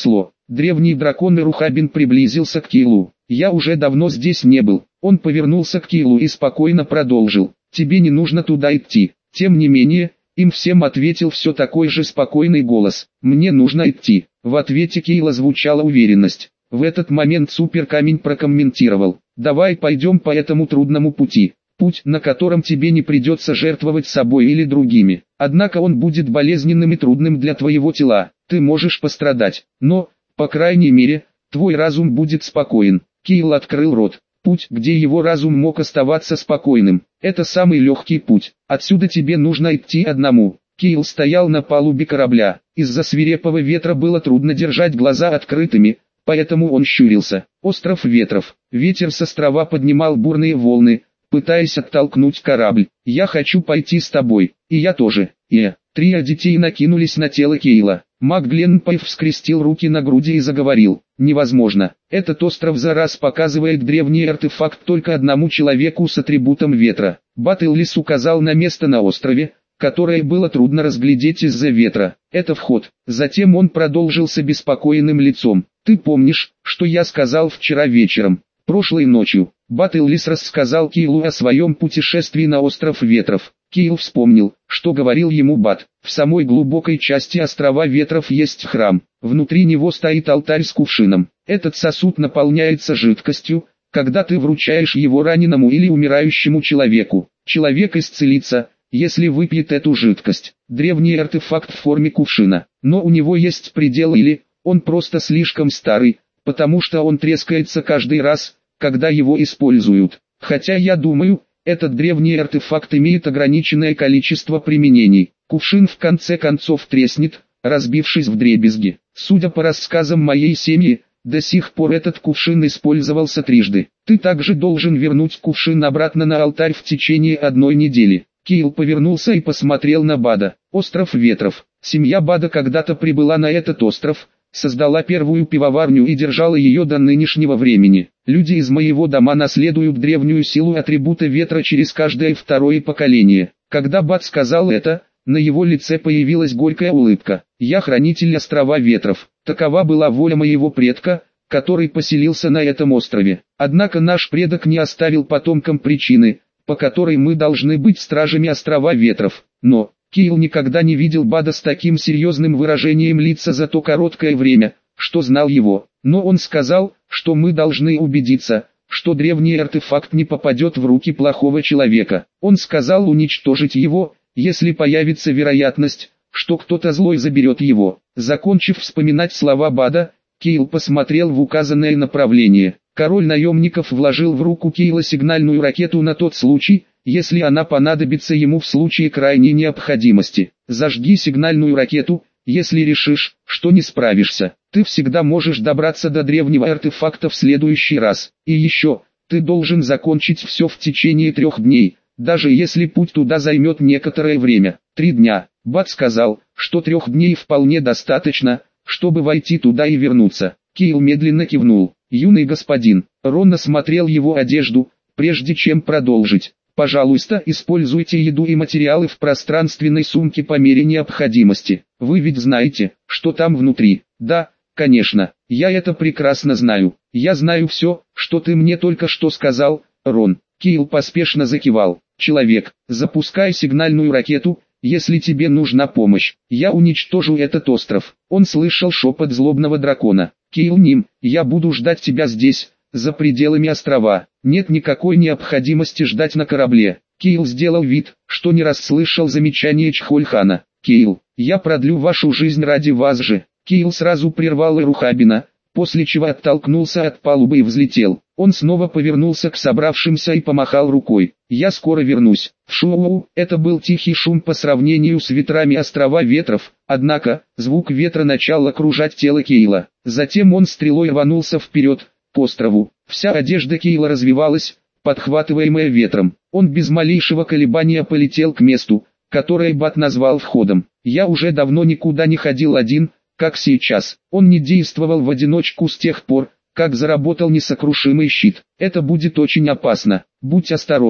Древний дракон Рухабин приблизился к Кейлу. «Я уже давно здесь не был». Он повернулся к Кейлу и спокойно продолжил. «Тебе не нужно туда идти». Тем не менее, им всем ответил все такой же спокойный голос. «Мне нужно идти». В ответе Кейла звучала уверенность. В этот момент Суперкамень прокомментировал. «Давай пойдем по этому трудному пути. Путь, на котором тебе не придется жертвовать собой или другими. Однако он будет болезненным и трудным для твоего тела. Ты можешь пострадать, но, по крайней мере, твой разум будет спокоен». Кейл открыл рот. Путь, где его разум мог оставаться спокойным, это самый легкий путь. Отсюда тебе нужно идти одному. Кейл стоял на палубе корабля. Из-за свирепого ветра было трудно держать глаза открытыми, поэтому он щурился. Остров ветров. Ветер с острова поднимал бурные волны, пытаясь оттолкнуть корабль. «Я хочу пойти с тобой». «И я тоже». «И...» Трио детей накинулись на тело Кейла. Маг Гленпайв скрестил руки на груди и заговорил. «Невозможно. Этот остров за раз показывает древний артефакт только одному человеку с атрибутом ветра». Баттллис указал на место на острове, которое было трудно разглядеть из-за ветра. «Это вход». Затем он продолжил с обеспокоенным лицом. «Ты помнишь, что я сказал вчера вечером? Прошлой ночью?» Баттллис рассказал Кейлу о своем путешествии на остров ветров. Кейл вспомнил, что говорил ему Бат. В самой глубокой части острова ветров есть храм. Внутри него стоит алтарь с кувшином. Этот сосуд наполняется жидкостью, когда ты вручаешь его раненому или умирающему человеку. Человек исцелится, если выпьет эту жидкость. Древний артефакт в форме кувшина. Но у него есть предел, или он просто слишком старый, потому что он трескается каждый раз, когда его используют. Хотя я думаю, этот древний артефакт имеет ограниченное количество применений. Кувшин в конце концов треснет, разбившись вдребезги. Судя по рассказам моей семьи, до сих пор этот кувшин использовался трижды. Ты также должен вернуть кувшин обратно на алтарь в течение одной недели. Кейл повернулся и посмотрел на Бада. Остров ветров. Семья Бада когда-то прибыла на этот остров, создала первую пивоварню и держала ее до нынешнего времени. Люди из моего дома наследуют древнюю силу атрибута ветра через каждое второе поколение. Когда Бад сказал это, на его лице появилась горькая улыбка. «Я хранитель острова ветров. Такова была воля моего предка, который поселился на этом острове. Однако наш предок не оставил потомкам причины, по которой мы должны быть стражами острова ветров. Но...» Кейл никогда не видел Бада с таким серьезным выражением лица за то короткое время, что знал его. Но он сказал, что мы должны убедиться, что древний артефакт не попадет в руки плохого человека. Он сказал уничтожить его, если появится вероятность, что кто-то злой заберет его. Закончив вспоминать слова Бада, Кейл посмотрел в указанное направление. Король наемников вложил в руку Кейла сигнальную ракету на тот случай, если она понадобится ему в случае крайней необходимости. Зажги сигнальную ракету, если решишь, что не справишься. Ты всегда можешь добраться до древнего артефакта в следующий раз. И еще, ты должен закончить все в течение трех дней, даже если путь туда займет некоторое время. Три дня. Бат сказал, что трех дней вполне достаточно, чтобы войти туда и вернуться. Кейл медленно кивнул. Юный господин. Рон осмотрел его одежду, прежде чем продолжить. Пожалуйста, используйте еду и материалы в пространственной сумке по мере необходимости. Вы ведь знаете, что там внутри. Да, конечно, я это прекрасно знаю. Я знаю все, что ты мне только что сказал, Рон. Кейл поспешно закивал. Человек, запускай сигнальную ракету, если тебе нужна помощь. Я уничтожу этот остров. Он слышал шепот злобного дракона. Кейл Ним, я буду ждать тебя здесь, за пределами острова. Нет никакой необходимости ждать на корабле. Кейл сделал вид, что не расслышал замечание Чхольхана. Кейл, я продлю вашу жизнь ради вас же. Кейл сразу прервал Рухабина, после чего оттолкнулся от палубы и взлетел. Он снова повернулся к собравшимся и помахал рукой. «Я скоро вернусь». Шоу, это был тихий шум по сравнению с ветрами острова ветров, однако, звук ветра начал окружать тело Кейла. Затем он стрелой рванулся вперед, к острову. Вся одежда Кейла развивалась, подхватываемая ветром. Он без малейшего колебания полетел к месту, которое Бат назвал входом. «Я уже давно никуда не ходил один, как сейчас». Он не действовал в одиночку с тех пор, как заработал несокрушимый щит. «Это будет очень опасно. Будь осторожен».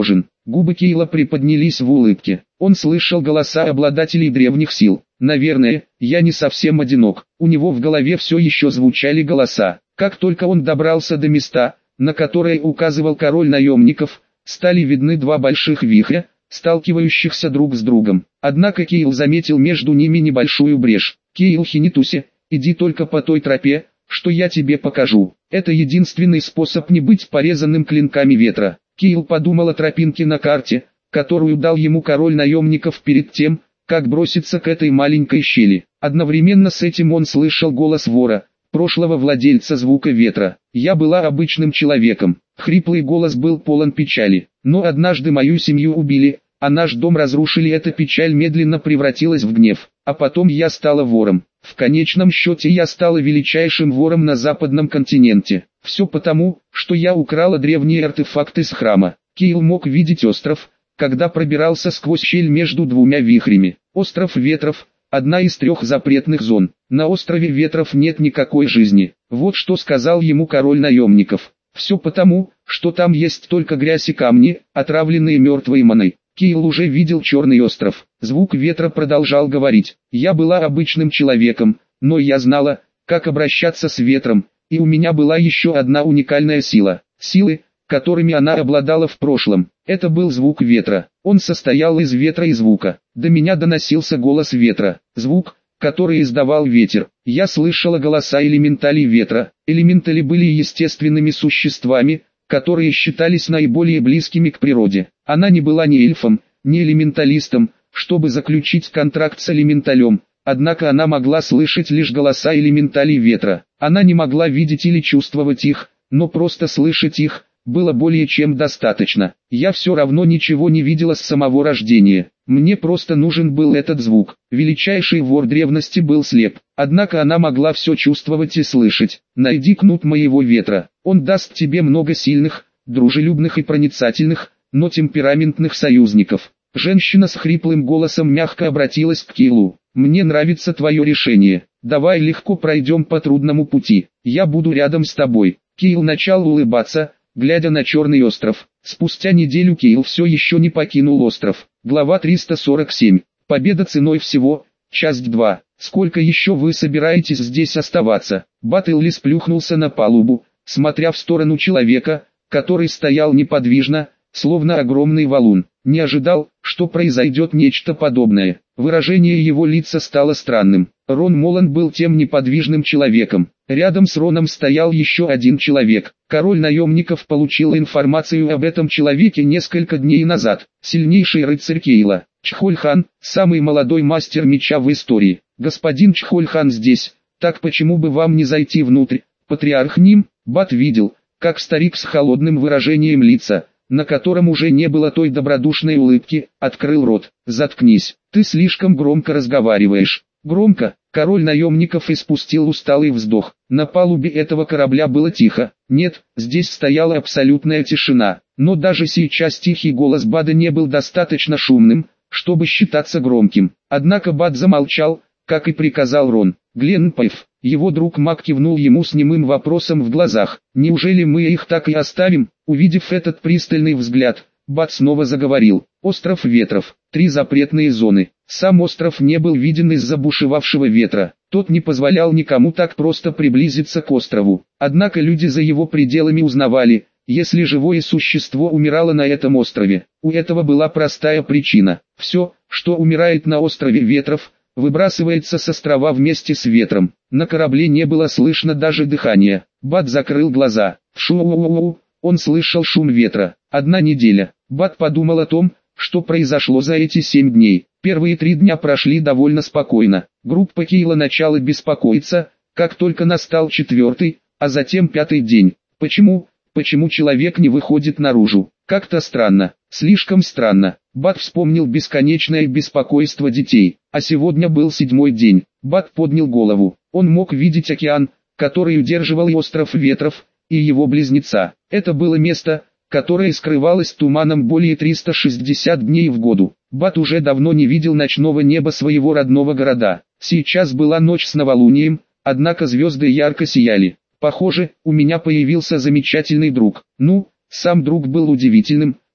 Губы Кейла приподнялись в улыбке. Он слышал голоса обладателей древних сил. Наверное, я не совсем одинок. У него в голове все еще звучали голоса. Как только он добрался до места, на которое указывал король наемников, стали видны два больших вихря, сталкивающихся друг с другом. Однако Кейл заметил между ними небольшую брешь. «Кейл Хинитуси, иди только по той тропе, что я тебе покажу. Это единственный способ не быть порезанным клинками ветра». Кейл подумал о тропинке на карте, которую дал ему король наемников перед тем, как броситься к этой маленькой щели. Одновременно с этим он слышал голос вора, прошлого владельца звука ветра. «Я была обычным человеком». Хриплый голос был полон печали. «Но однажды мою семью убили, а наш дом разрушили. Эта печаль медленно превратилась в гнев. А потом я стала вором. В конечном счете я стала величайшим вором на западном континенте. Все потому, что я украла древние артефакты с храма». Кейл мог видеть остров, когда пробирался сквозь щель между двумя вихрями. Остров Ветров – одна из трех запретных зон. На острове Ветров нет никакой жизни. Вот что сказал ему король наемников. «Все потому, что там есть только грязь и камни, отравленные мертвой маной». Кейл уже видел Черный остров. Звук ветра продолжал говорить. «Я была обычным человеком, но я знала, как обращаться с ветром, и у меня была еще одна уникальная сила. Силы, которыми она обладала в прошлом. Это был звук ветра. Он состоял из ветра и звука. До меня доносился голос ветра. Звук, который издавал ветер. Я слышала голоса элементалей ветра. Элементали были естественными существами, которые считались наиболее близкими к природе. Она не была ни эльфом, ни элементалистом, чтобы заключить контракт с элементалем. Однако она могла слышать лишь голоса элементалей ветра. Она не могла видеть или чувствовать их, но просто слышать их было более чем достаточно. Я все равно ничего не видела с самого рождения. Мне просто нужен был этот звук. Величайший вор древности был слеп. Однако она могла все чувствовать и слышать. Найди кнут моего ветра. Он даст тебе много сильных, дружелюбных и проницательных, но темпераментных союзников. Женщина с хриплым голосом мягко обратилась к Кейлу. «Мне нравится твое решение. Давай легко пройдем по трудному пути. Я буду рядом с тобой». Кейл начал улыбаться, глядя на Черный остров. Спустя неделю Кейл все еще не покинул остров. Глава триста сорок семь. Победа ценой всего. Часть два. «Сколько еще вы собираетесь здесь оставаться?» Бат Эллис плюхнулся на палубу, смотря в сторону человека, который стоял неподвижно, словно огромный валун. Не ожидал, что произойдет нечто подобное. Выражение его лица стало странным. Рон Молан был тем неподвижным человеком. Рядом с Роном стоял еще один человек. Король наемников получил информацию об этом человеке несколько дней назад. Сильнейший рыцарь Кейла, Чхольхан, самый молодой мастер меча в истории. «Господин Чхольхан здесь, так почему бы вам не зайти внутрь?» Патриарх Ним, Бат видел, как старик с холодным выражением лица, на котором уже не было той добродушной улыбки, открыл рот. «Заткнись, ты слишком громко разговариваешь». Громко, король наемников испустил усталый вздох. На палубе этого корабля было тихо. Нет, здесь стояла абсолютная тишина. Но даже сейчас тихий голос Бада не был достаточно шумным, чтобы считаться громким. Однако Бад замолчал, как и приказал Рон. Гленпайф, его друг Мак кивнул ему с немым вопросом в глазах. «Неужели мы их так и оставим?» Увидев этот пристальный взгляд, Бад снова заговорил. «Остров Ветров, три запретные зоны». Сам остров не был виден из-за бушевавшего ветра. Тот не позволял никому так просто приблизиться к острову. Однако люди за его пределами узнавали, если живое существо умирало на этом острове. У этого была простая причина. Все, что умирает на острове Ветров, выбрасывается с острова вместе с ветром. На корабле не было слышно даже дыхания. Бат закрыл глаза. Шу-у-у-у. Он слышал шум ветра. Одна неделя. Бат подумал о том, что произошло за эти семь дней. Первые три дня прошли довольно спокойно. Группа Кейла начала беспокоиться, как только настал четвертый, а затем пятый день. Почему? Почему человек не выходит наружу? Как-то странно, слишком странно. Бат вспомнил бесконечное беспокойство детей. А сегодня был седьмой день. Бат поднял голову. Он мог видеть океан, который удерживал и остров Ветров, и его близнеца. Это было место, которое скрывалось туманом более триста шестьдесят дней в году. Бат уже давно не видел ночного неба своего родного города. Сейчас была ночь с новолунием, однако звезды ярко сияли. Похоже, у меня появился замечательный друг. Ну, сам друг был удивительным,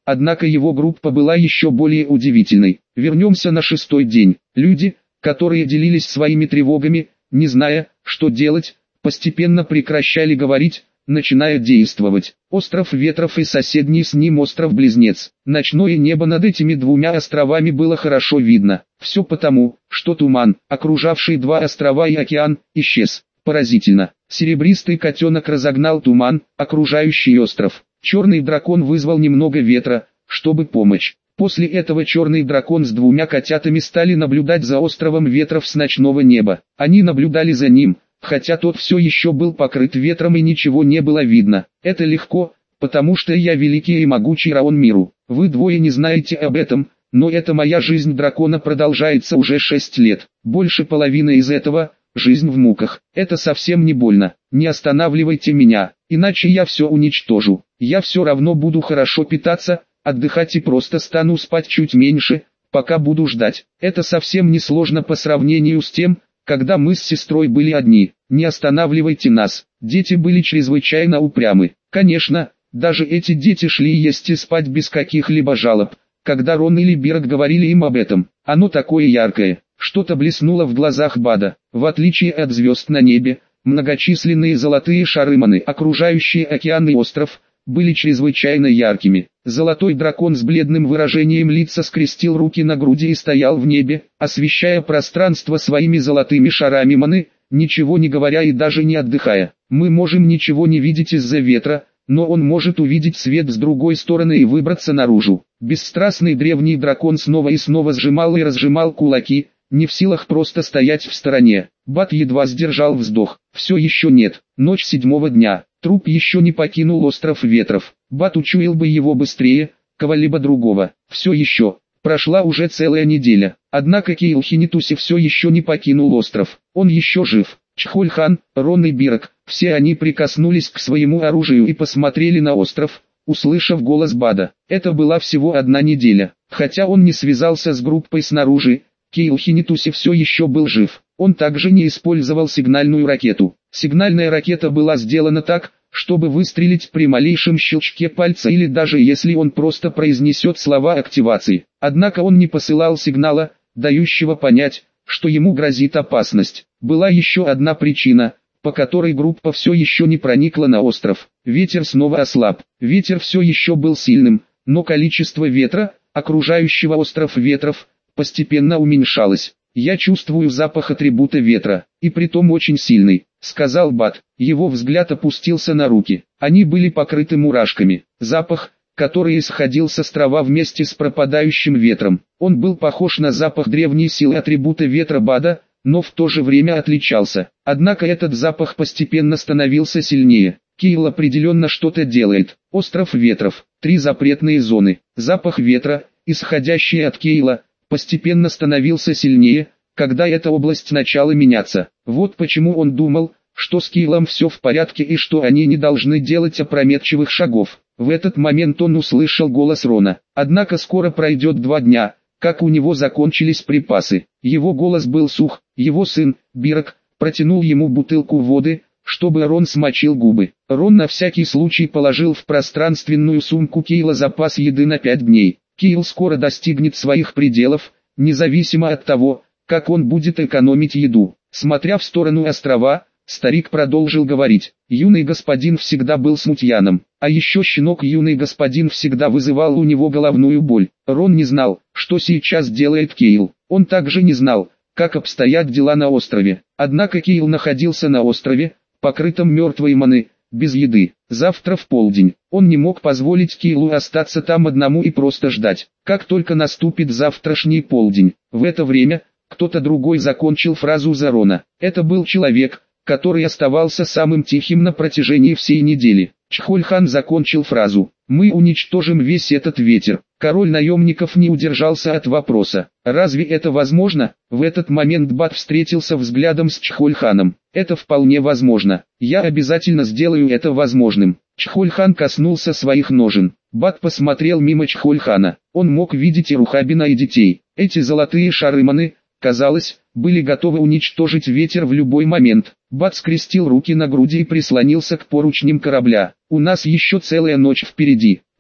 Однако его группа была еще более удивительной. Вернемся на шестой день. Люди, которые делились своими тревогами, не зная, что делать, постепенно прекращали говорить, начиная действовать. Остров Ветров и соседний с ним остров-близнец. Ночное небо над этими двумя островами было хорошо видно. Все потому, что туман, окружавший два острова и океан, исчез. Поразительно. Серебристый котенок разогнал туман, окружающий остров. Черный дракон вызвал немного ветра, чтобы помочь. После этого черный дракон с двумя котятами стали наблюдать за островом Ветров с ночного неба. Они наблюдали за ним, хотя тот все еще был покрыт ветром и ничего не было видно. Это легко, потому что я великий и могучий Раон Миру. Вы двое не знаете об этом, но эта моя жизнь дракона продолжается уже шесть лет. Больше половины из этого – жизнь в муках. Это совсем не больно. Не останавливайте меня, иначе я все уничтожу. Я все равно буду хорошо питаться, отдыхать и просто стану спать чуть меньше, пока буду ждать. Это совсем не сложно по сравнению с тем, когда мы с сестрой были одни. Не останавливайте нас. Дети были чрезвычайно упрямы. Конечно, даже эти дети шли есть и спать без каких-либо жалоб, когда Рон или Бирок говорили им об этом. Оно такое яркое. Что-то блеснуло в глазах Бада. В отличие от звезд на небе, многочисленные золотые шары-маны, окружающие океан и остров, были чрезвычайно яркими. Золотой дракон с бледным выражением лица скрестил руки на груди и стоял в небе, освещая пространство своими золотыми шарами маны, ничего не говоря и даже не отдыхая. Мы можем ничего не видеть из-за ветра, но он может увидеть свет с другой стороны и выбраться наружу. Бесстрастный древний дракон снова и снова сжимал и разжимал кулаки, не в силах просто стоять в стороне. Бад едва сдержал вздох. Все еще нет. Ночь седьмого дня. Труп еще не покинул остров Ветров. Бад учуял бы его быстрее, кого-либо другого. Все еще. Прошла уже целая неделя. Однако Кейл Хинитуси все еще не покинул остров. Он еще жив. Чхоль-хан, Рон и Бирок, все они прикоснулись к своему оружию и посмотрели на остров, услышав голос Бада. Это была всего одна неделя. Хотя он не связался с группой снаружи, Кейл Хинитуси все еще был жив. Он также не использовал сигнальную ракету. Сигнальная ракета была сделана так, чтобы выстрелить при малейшем щелчке пальца или даже если он просто произнесет слова активации. Однако он не посылал сигнала, дающего понять, что ему грозит опасность. Была еще одна причина, по которой группа все еще не проникла на остров. Ветер снова ослаб. Ветер все еще был сильным, но количество ветра, окружающего остров Ветров, постепенно уменьшалось. «Я чувствую запах атрибута ветра, и притом очень сильный», — сказал Бад. Его взгляд опустился на руки. Они были покрыты мурашками. Запах, который исходил с острова вместе с пропадающим ветром. Он был похож на запах древней силы атрибута ветра Бада, но в то же время отличался. Однако этот запах постепенно становился сильнее. Кейл определенно что-то делает. Остров Ветров. Три запретные зоны. Запах ветра, исходящий от Кейла, постепенно становился сильнее, когда эта область начала меняться. Вот почему он думал, что с Кейлом все в порядке и что они не должны делать опрометчивых шагов. В этот момент он услышал голос Рона. Однако скоро пройдет два дня, как у него закончились припасы. Его голос был сух, его сын, Бирок, протянул ему бутылку воды, чтобы Рон смочил губы. Рон на всякий случай положил в пространственную сумку Кейла запас еды на пять дней. Кейл скоро достигнет своих пределов, независимо от того, как он будет экономить еду. Смотря в сторону острова, старик продолжил говорить. Юный господин всегда был смутьяном, а еще щенок юный господин всегда вызывал у него головную боль. Рон не знал, что сейчас делает Кейл. Он также не знал, как обстоят дела на острове. Однако Кейл находился на острове, покрытом мертвой маны, без еды. Завтра в полдень. Он не мог позволить Кейлу остаться там одному и просто ждать. Как только наступит завтрашний полдень. В это время, кто-то другой закончил фразу за Рона. Это был человек, который оставался самым тихим на протяжении всей недели. Чхоль-хан закончил фразу. «Мы уничтожим весь этот ветер». Король наемников не удержался от вопроса. «Разве это возможно?» В этот момент Бад встретился взглядом с Чхоль-ханом. «Это вполне возможно. Я обязательно сделаю это возможным». Чхоль-хан коснулся своих ножен. Бад посмотрел мимо Чхоль-хана. Он мог видеть и Рухабина, и детей. Эти золотые шары-маны, казалось, были готовы уничтожить ветер в любой момент. Бад скрестил руки на груди и прислонился к поручням корабля. «У нас еще целая ночь впереди.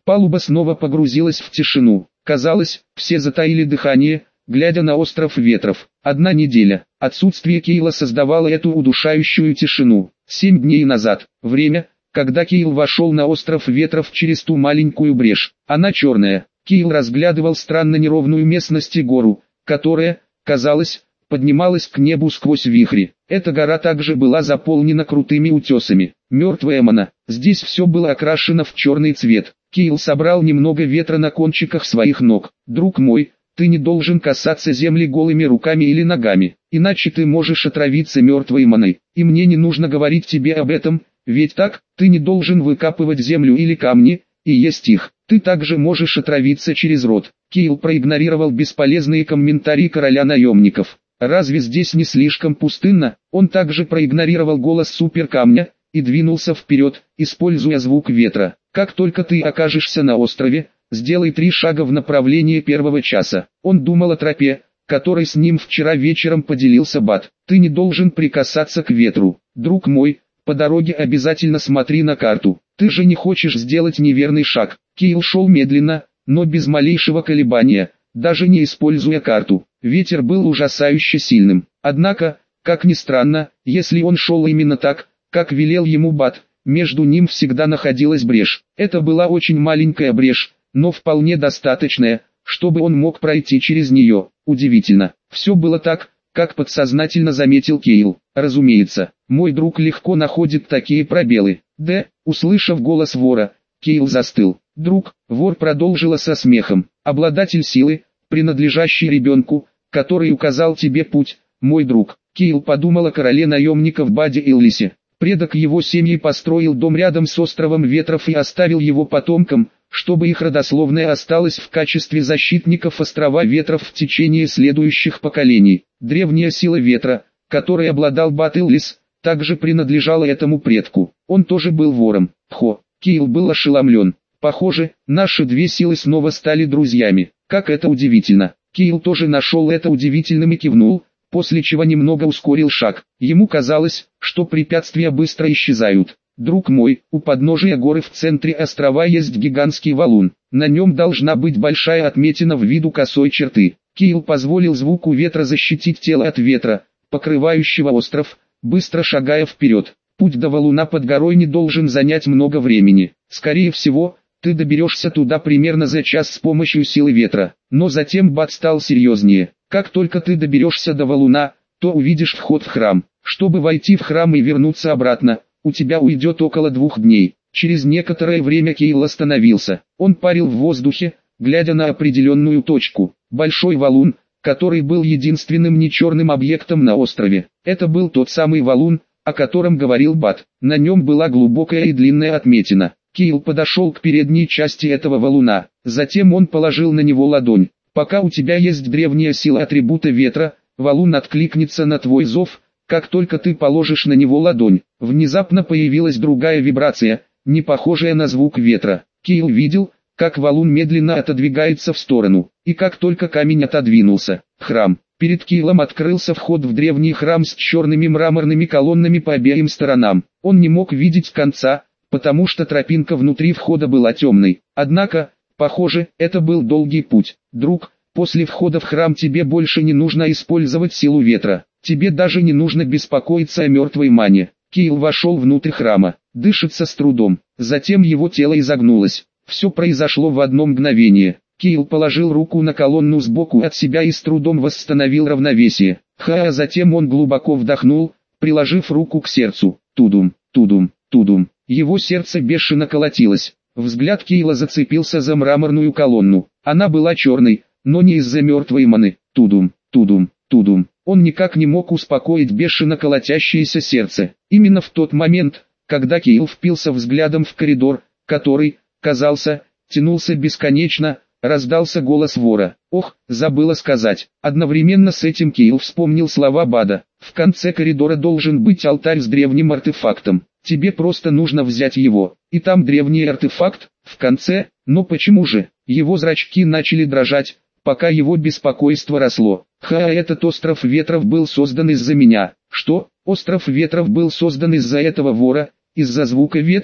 Палуба снова погрузилась в тишину. Казалось, все затаили дыхание, глядя на остров ветров. Одна неделя. Отсутствие Кейла создавало эту удушающую тишину. Семь дней назад. Время, когда Кейл вошел на остров ветров через ту маленькую брешь. Она черная. Кейл разглядывал странно неровную местность и гору, которая, казалось, поднималась к небу сквозь вихри. Эта гора также была заполнена крутыми утесами. Мертвая мана. Здесь все было окрашено в черный цвет. Кейл собрал немного ветра на кончиках своих ног. «Друг мой, ты не должен касаться земли голыми руками или ногами, иначе ты можешь отравиться мертвой маной. И мне не нужно говорить тебе об этом, ведь так, ты не должен выкапывать землю или камни и есть их. Ты также можешь отравиться через рот». Кейл проигнорировал бесполезные комментарии короля наемников. «Разве здесь не слишком пустынно?» Он также проигнорировал голос суперкамня и двинулся вперед, используя звук ветра. «Как только ты окажешься на острове, сделай три шага в направлении первого часа». Он думал о тропе, которой с ним вчера вечером поделился Бат. «Ты не должен прикасаться к ветру. Друг мой, по дороге обязательно смотри на карту. Ты же не хочешь сделать неверный шаг». Кейл шел медленно, но без малейшего колебания, даже не используя карту. Ветер был ужасающе сильным. Однако, как ни странно, если он шел именно так, как велел ему Бат, между ним всегда находилась брешь. Это была очень маленькая брешь, но вполне достаточная, чтобы он мог пройти через нее. Удивительно, все было так, как подсознательно заметил Кейл. Разумеется, мой друг легко находит такие пробелы. Да, услышав голос вора, Кейл застыл. Друг, вор продолжила со смехом. Обладатель силы, принадлежащий ребенку, который указал тебе путь, мой друг. Кейл подумал о короле наемников Баде Иллисе. Предок его семьи построил дом рядом с островом ветров и оставил его потомкам, чтобы их родословная осталась в качестве защитников острова ветров в течение следующих поколений. Древняя сила ветра, которой обладал Бад Иллис, также принадлежала этому предку. Он тоже был вором. Хо, Кейл был ошеломлен. Похоже, наши две силы снова стали друзьями. Как это удивительно. Кейл тоже нашел это удивительным и кивнул, после чего немного ускорил шаг. Ему казалось, что препятствия быстро исчезают. «Друг мой, у подножия горы в центре острова есть гигантский валун. На нем должна быть большая отметина в виду косой черты». Кейл позволил звуку ветра защитить тело от ветра, покрывающего остров, быстро шагая вперед. Путь до валуна под горой не должен занять много времени. Скорее всего, ты доберешься туда примерно за час с помощью силы ветра. Но затем Бат стал серьезнее. Как только ты доберешься до валуна, то увидишь вход в храм. Чтобы войти в храм и вернуться обратно, у тебя уйдет около двух дней. Через некоторое время Кейл остановился. Он парил в воздухе, глядя на определенную точку. Большой валун, который был единственным нечерным объектом на острове. Это был тот самый валун, о котором говорил Бат. На нем была глубокая и длинная отметина. Кейл подошел к передней части этого валуна. Затем он положил на него ладонь. Пока у тебя есть древняя сила атрибута ветра, валун откликнется на твой зов, как только ты положишь на него ладонь. Внезапно появилась другая вибрация, не похожая на звук ветра. Кейл видел, как валун медленно отодвигается в сторону, и как только камень отодвинулся, храм. Перед Кейлом открылся вход в древний храм с черными мраморными колоннами по обеим сторонам. Он не мог видеть конца, потому что тропинка внутри входа была темной. Однако, похоже, это был долгий путь. Друг, после входа в храм тебе больше не нужно использовать силу ветра. Тебе даже не нужно беспокоиться о мертвой мане. Кейл вошел внутрь храма, дышится с трудом. Затем его тело изогнулось. Все произошло в одно мгновение. Кейл положил руку на колонну сбоку от себя и с трудом восстановил равновесие. Ха, а затем он глубоко вдохнул, приложив руку к сердцу. Тудум, тудум, тудум. Его сердце бешено колотилось. Взгляд Кейла зацепился за мраморную колонну. Она была черной, но не из-за мертвой маны. Тудум, тудум, тудум. Он никак не мог успокоить бешено колотящееся сердце. Именно в тот момент, когда Кейл впился взглядом в коридор, который, казался, тянулся бесконечно, раздался голос вора. Ох, забыла сказать. Одновременно с этим Кейл вспомнил слова Бада. В конце коридора должен быть алтарь с древним артефактом. Тебе просто нужно взять его. И там древний артефакт, в конце, но почему же? Его зрачки начали дрожать, пока его беспокойство росло. Ха, этот остров ветров был создан из-за меня. Что? Остров ветров был создан из-за этого вора, из-за звука ветра?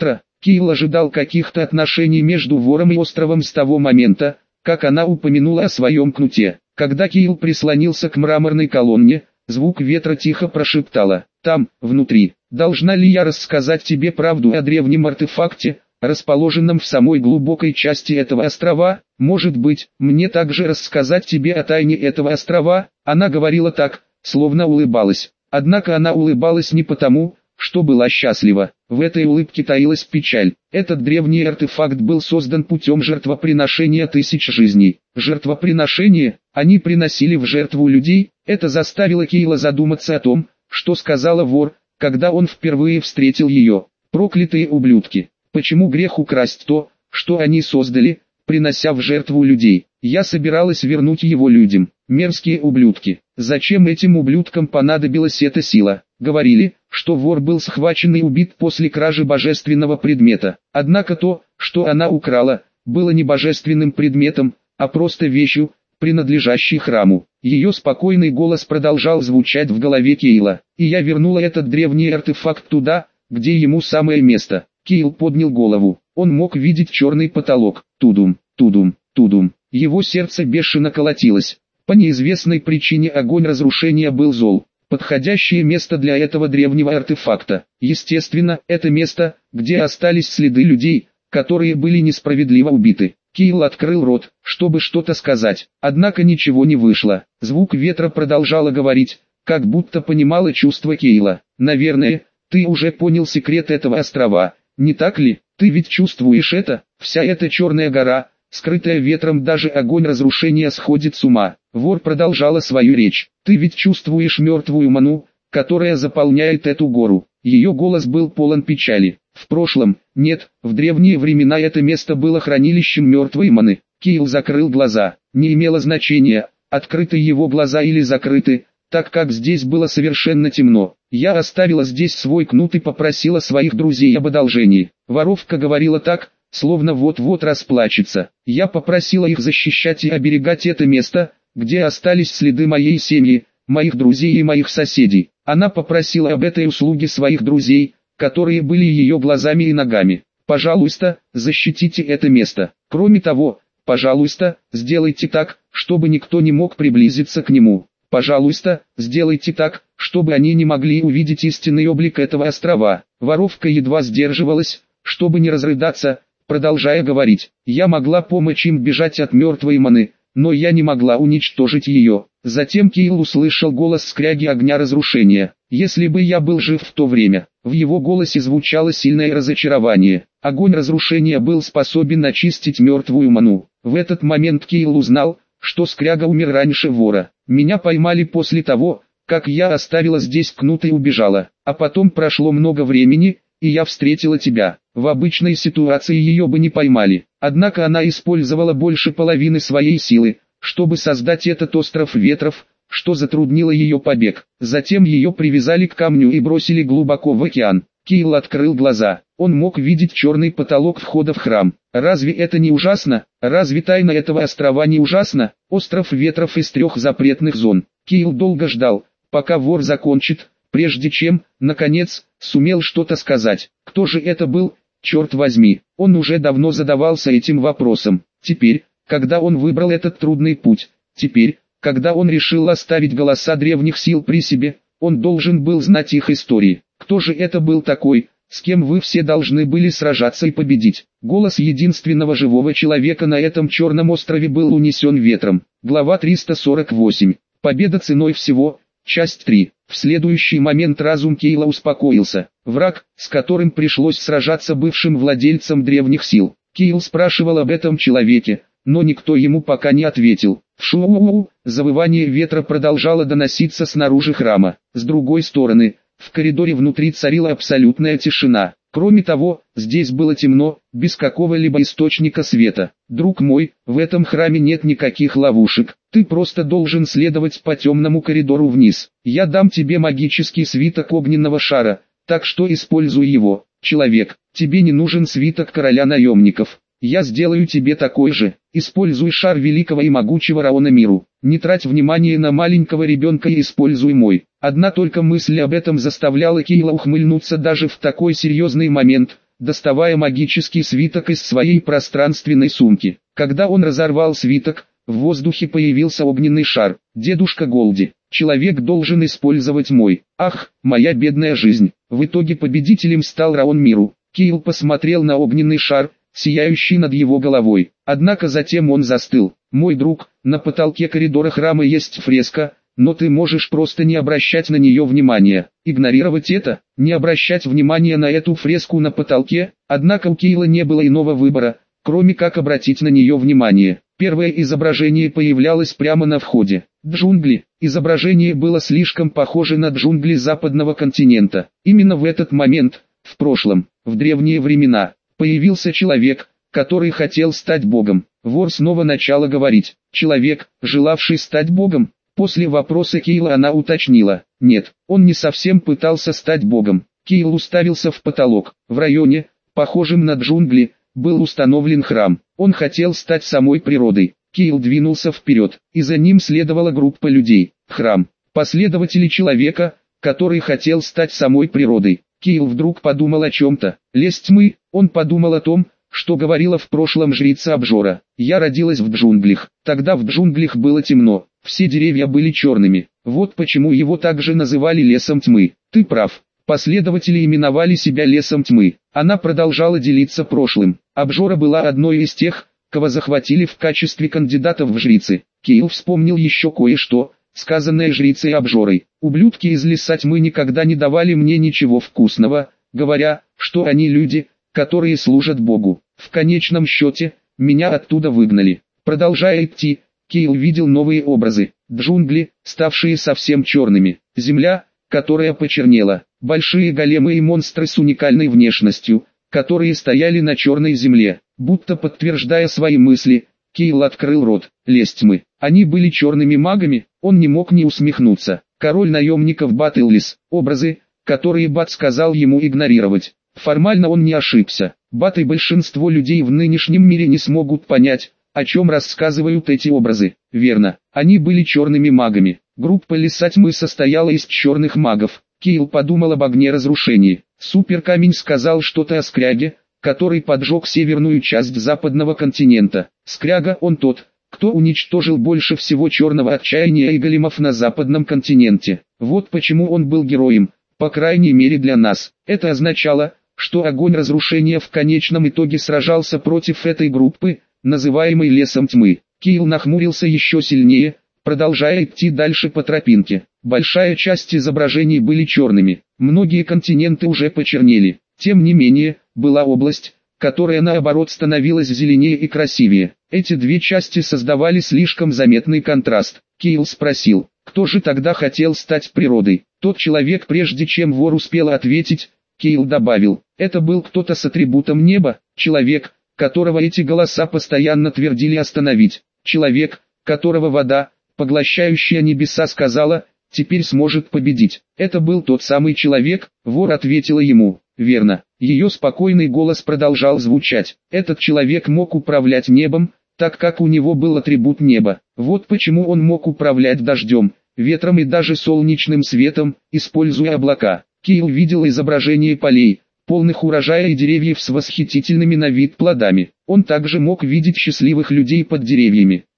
Кейл ожидал каких-то отношений между вором и островом с того момента, как она упомянула о своем кнуте. Когда Кейл прислонился к мраморной колонне, звук ветра тихо прошептала: «Там, внутри, должна ли я рассказать тебе правду о древнем артефакте, расположенном в самой глубокой части этого острова? Может быть, мне также рассказать тебе о тайне этого острова?» Она говорила так, словно улыбалась. Однако она улыбалась не потому, что была счастлива. В этой улыбке таилась печаль. Этот древний артефакт был создан путем жертвоприношения тысяч жизней. Жертвоприношение, они приносили в жертву людей. Это заставило Кейла задуматься о том, что сказала вор, когда он впервые встретил ее. Проклятые ублюдки. Почему грех украсть то, что они создали, принося в жертву людей? Я собиралась вернуть его людям. Мерзкие ублюдки. Зачем этим ублюдкам понадобилась эта сила? Говорили, что вор был схвачен и убит после кражи божественного предмета. Однако то, что она украла, было не божественным предметом, а просто вещью, принадлежащей храму. Ее спокойный голос продолжал звучать в голове Кейла. «И я вернула этот древний артефакт туда, где ему самое место». Кейл поднял голову. Он мог видеть черный потолок. Тудум, тудум, тудум. Его сердце бешено колотилось. По неизвестной причине огонь разрушения был зол. Подходящее место для этого древнего артефакта. Естественно, это место, где остались следы людей, которые были несправедливо убиты. Кейл открыл рот, чтобы что-то сказать, однако ничего не вышло. Звук ветра продолжала говорить, как будто понимала чувства Кейла. «Наверное, ты уже понял секрет этого острова, не так ли? Ты ведь чувствуешь это? Вся эта черная гора, скрытая ветром, даже огонь разрушения сходит с ума». Вор продолжала свою речь. «Ты ведь чувствуешь мертвую ману, которая заполняет эту гору». Ее голос был полон печали. В прошлом, нет, в древние времена это место было хранилищем мертвой маны. Кейл закрыл глаза. Не имело значения, открыты его глаза или закрыты, так как здесь было совершенно темно. Я оставила здесь свой кнут и попросила своих друзей об одолжении. Воровка говорила так, словно вот-вот расплачется. Я попросила их защищать и оберегать это место, где остались следы моей семьи, моих друзей и моих соседей. Она попросила об этой услуге своих друзей, которые были ее глазами и ногами. Пожалуйста, защитите это место. Кроме того, пожалуйста, сделайте так, чтобы никто не мог приблизиться к нему. Пожалуйста, сделайте так, чтобы они не могли увидеть истинный облик этого острова. Воровка едва сдерживалась, чтобы не разрыдаться, продолжая говорить. Я могла помочь им бежать от мертвой маны, но я не могла уничтожить ее. Затем Кейл услышал голос скряги огня разрушения. Если бы я был жив в то время, в его голосе звучало сильное разочарование. Огонь разрушения был способен очистить мертвую ману. В этот момент Кейл узнал, что скряга умер раньше вора. Меня поймали после того, как я оставила здесь кнут и убежала. А потом прошло много времени, и я встретила тебя. В обычной ситуации ее бы не поймали. Однако она использовала больше половины своей силы, чтобы создать этот остров ветров, что затруднило ее побег. Затем ее привязали к камню и бросили глубоко в океан. Кейл открыл глаза. Он мог видеть черный потолок входа в храм. Разве это не ужасно? Разве тайна этого острова не ужасна? Остров ветров из трех запретных зон. Кейл долго ждал, пока вор закончит, прежде чем, наконец, сумел что-то сказать. Кто же это был? Черт возьми, он уже давно задавался этим вопросом. Теперь, когда он выбрал этот трудный путь, теперь, когда он решил оставить голоса древних сил при себе, он должен был знать их истории. Кто же это был такой, с кем вы все должны были сражаться и победить? Голос единственного живого человека на этом черном острове был унесен ветром. Глава триста сорок восемь. Победа ценой всего. Часть три. В следующий момент разум Кейла успокоился. Враг, с которым пришлось сражаться бывшим владельцам древних сил. Кейл спрашивал об этом человеке, но никто ему пока не ответил. Шуу-у-у, завывание ветра продолжало доноситься снаружи храма. С другой стороны, в коридоре внутри царила абсолютная тишина. Кроме того, здесь было темно, без какого-либо источника света. Друг мой, в этом храме нет никаких ловушек. Ты просто должен следовать по темному коридору вниз. Я дам тебе магический свиток огненного шара, так что используй его. Человек, тебе не нужен свиток короля наемников. Я сделаю тебе такой же. Используй шар великого и могучего Раона Миру. Не трать внимание на маленького ребенка и используй мой. Одна только мысль об этом заставляла Кейла ухмыльнуться даже в такой серьезный момент, доставая магический свиток из своей пространственной сумки. Когда он разорвал свиток, в воздухе появился огненный шар. «Дедушка Голди, человек должен использовать мой. Ах, моя бедная жизнь». В итоге победителем стал Раон Миру. Кейл посмотрел на огненный шар, сияющий над его головой. Однако затем он застыл. «Мой друг, на потолке коридора храма есть фреска, но ты можешь просто не обращать на нее внимания. Игнорировать это, не обращать внимания на эту фреску на потолке». Однако у Кейла не было иного выбора, кроме как обратить на нее внимание. Первое изображение появлялось прямо на входе. Джунгли. Изображение было слишком похоже на джунгли западного континента. Именно в этот момент, в прошлом, в древние времена, появился человек, который хотел стать богом. Вор снова начала говорить. Человек, желавший стать богом. После вопроса Кейла она уточнила. Нет, он не совсем пытался стать богом. Кейл уставился в потолок. В районе, похожем на джунгли, был установлен храм. Он хотел стать самой природой. Кейл двинулся вперед, и за ним следовала группа людей. Храм. Последователи человека, который хотел стать самой природой. Кейл вдруг подумал о чем-то. Лесть тьмы. Он подумал о том, что говорила в прошлом жрица Обжора. «Я родилась в джунглях. Тогда в джунглях было темно. Все деревья были черными. Вот почему его также называли лесом тьмы. Ты прав. Последователи именовали себя лесом тьмы». Она продолжала делиться прошлым. Обжора была одной из тех, кого захватили в качестве кандидатов в жрицы. Кейл вспомнил еще кое-что, сказанное жрицей Обжорой. «Ублюдки из леса тьмы никогда не давали мне ничего вкусного, говоря, что они люди, которые служат Богу. В конечном счете, меня оттуда выгнали». Продолжая идти, Кейл видел новые образы. Джунгли, ставшие совсем черными. Земля, которая почернела. Большие големы и монстры с уникальной внешностью, которые стояли на черной земле. Будто подтверждая свои мысли, Кейл открыл рот. Лесть тьмы. Они были черными магами, он не мог не усмехнуться. Король наемников Бат Иллис. Образы, которые Бат сказал ему игнорировать. Формально он не ошибся. Бат и большинство людей в нынешнем мире не смогут понять, о чем рассказывают эти образы. Верно, они были черными магами. Группа леса тьмы состояла из черных магов. Кейл подумал об огне разрушения. Суперкамень сказал что-то о скряге, который поджег северную часть западного континента. Скряга он тот, кто уничтожил больше всего черного отчаяния и големов на западном континенте. Вот почему он был героем, по крайней мере для нас. Это означало, что огонь разрушения в конечном итоге сражался против этой группы, называемой лесом тьмы. Кейл нахмурился еще сильнее, продолжая идти дальше по тропинке. Большая часть изображений были черными, многие континенты уже почернели. Тем не менее, была область, которая наоборот становилась зеленее и красивее. Эти две части создавали слишком заметный контраст. Кейл спросил, кто же тогда хотел стать природой? Тот человек, прежде чем вор успел ответить, Кейл добавил, это был кто-то с атрибутом неба, человек, которого эти голоса постоянно твердили остановить. Человек, которого вода, поглощающая небеса, сказала, теперь сможет победить. Это был тот самый человек, вор ответила ему. Верно. Ее спокойный голос продолжал звучать. Этот человек мог управлять небом, так как у него был атрибут неба. Вот почему он мог управлять дождем, ветром и даже солнечным светом, используя облака. Кейл видел изображение полей, полных урожая и деревьев с восхитительными на вид плодами. Он также мог видеть счастливых людей под деревьями.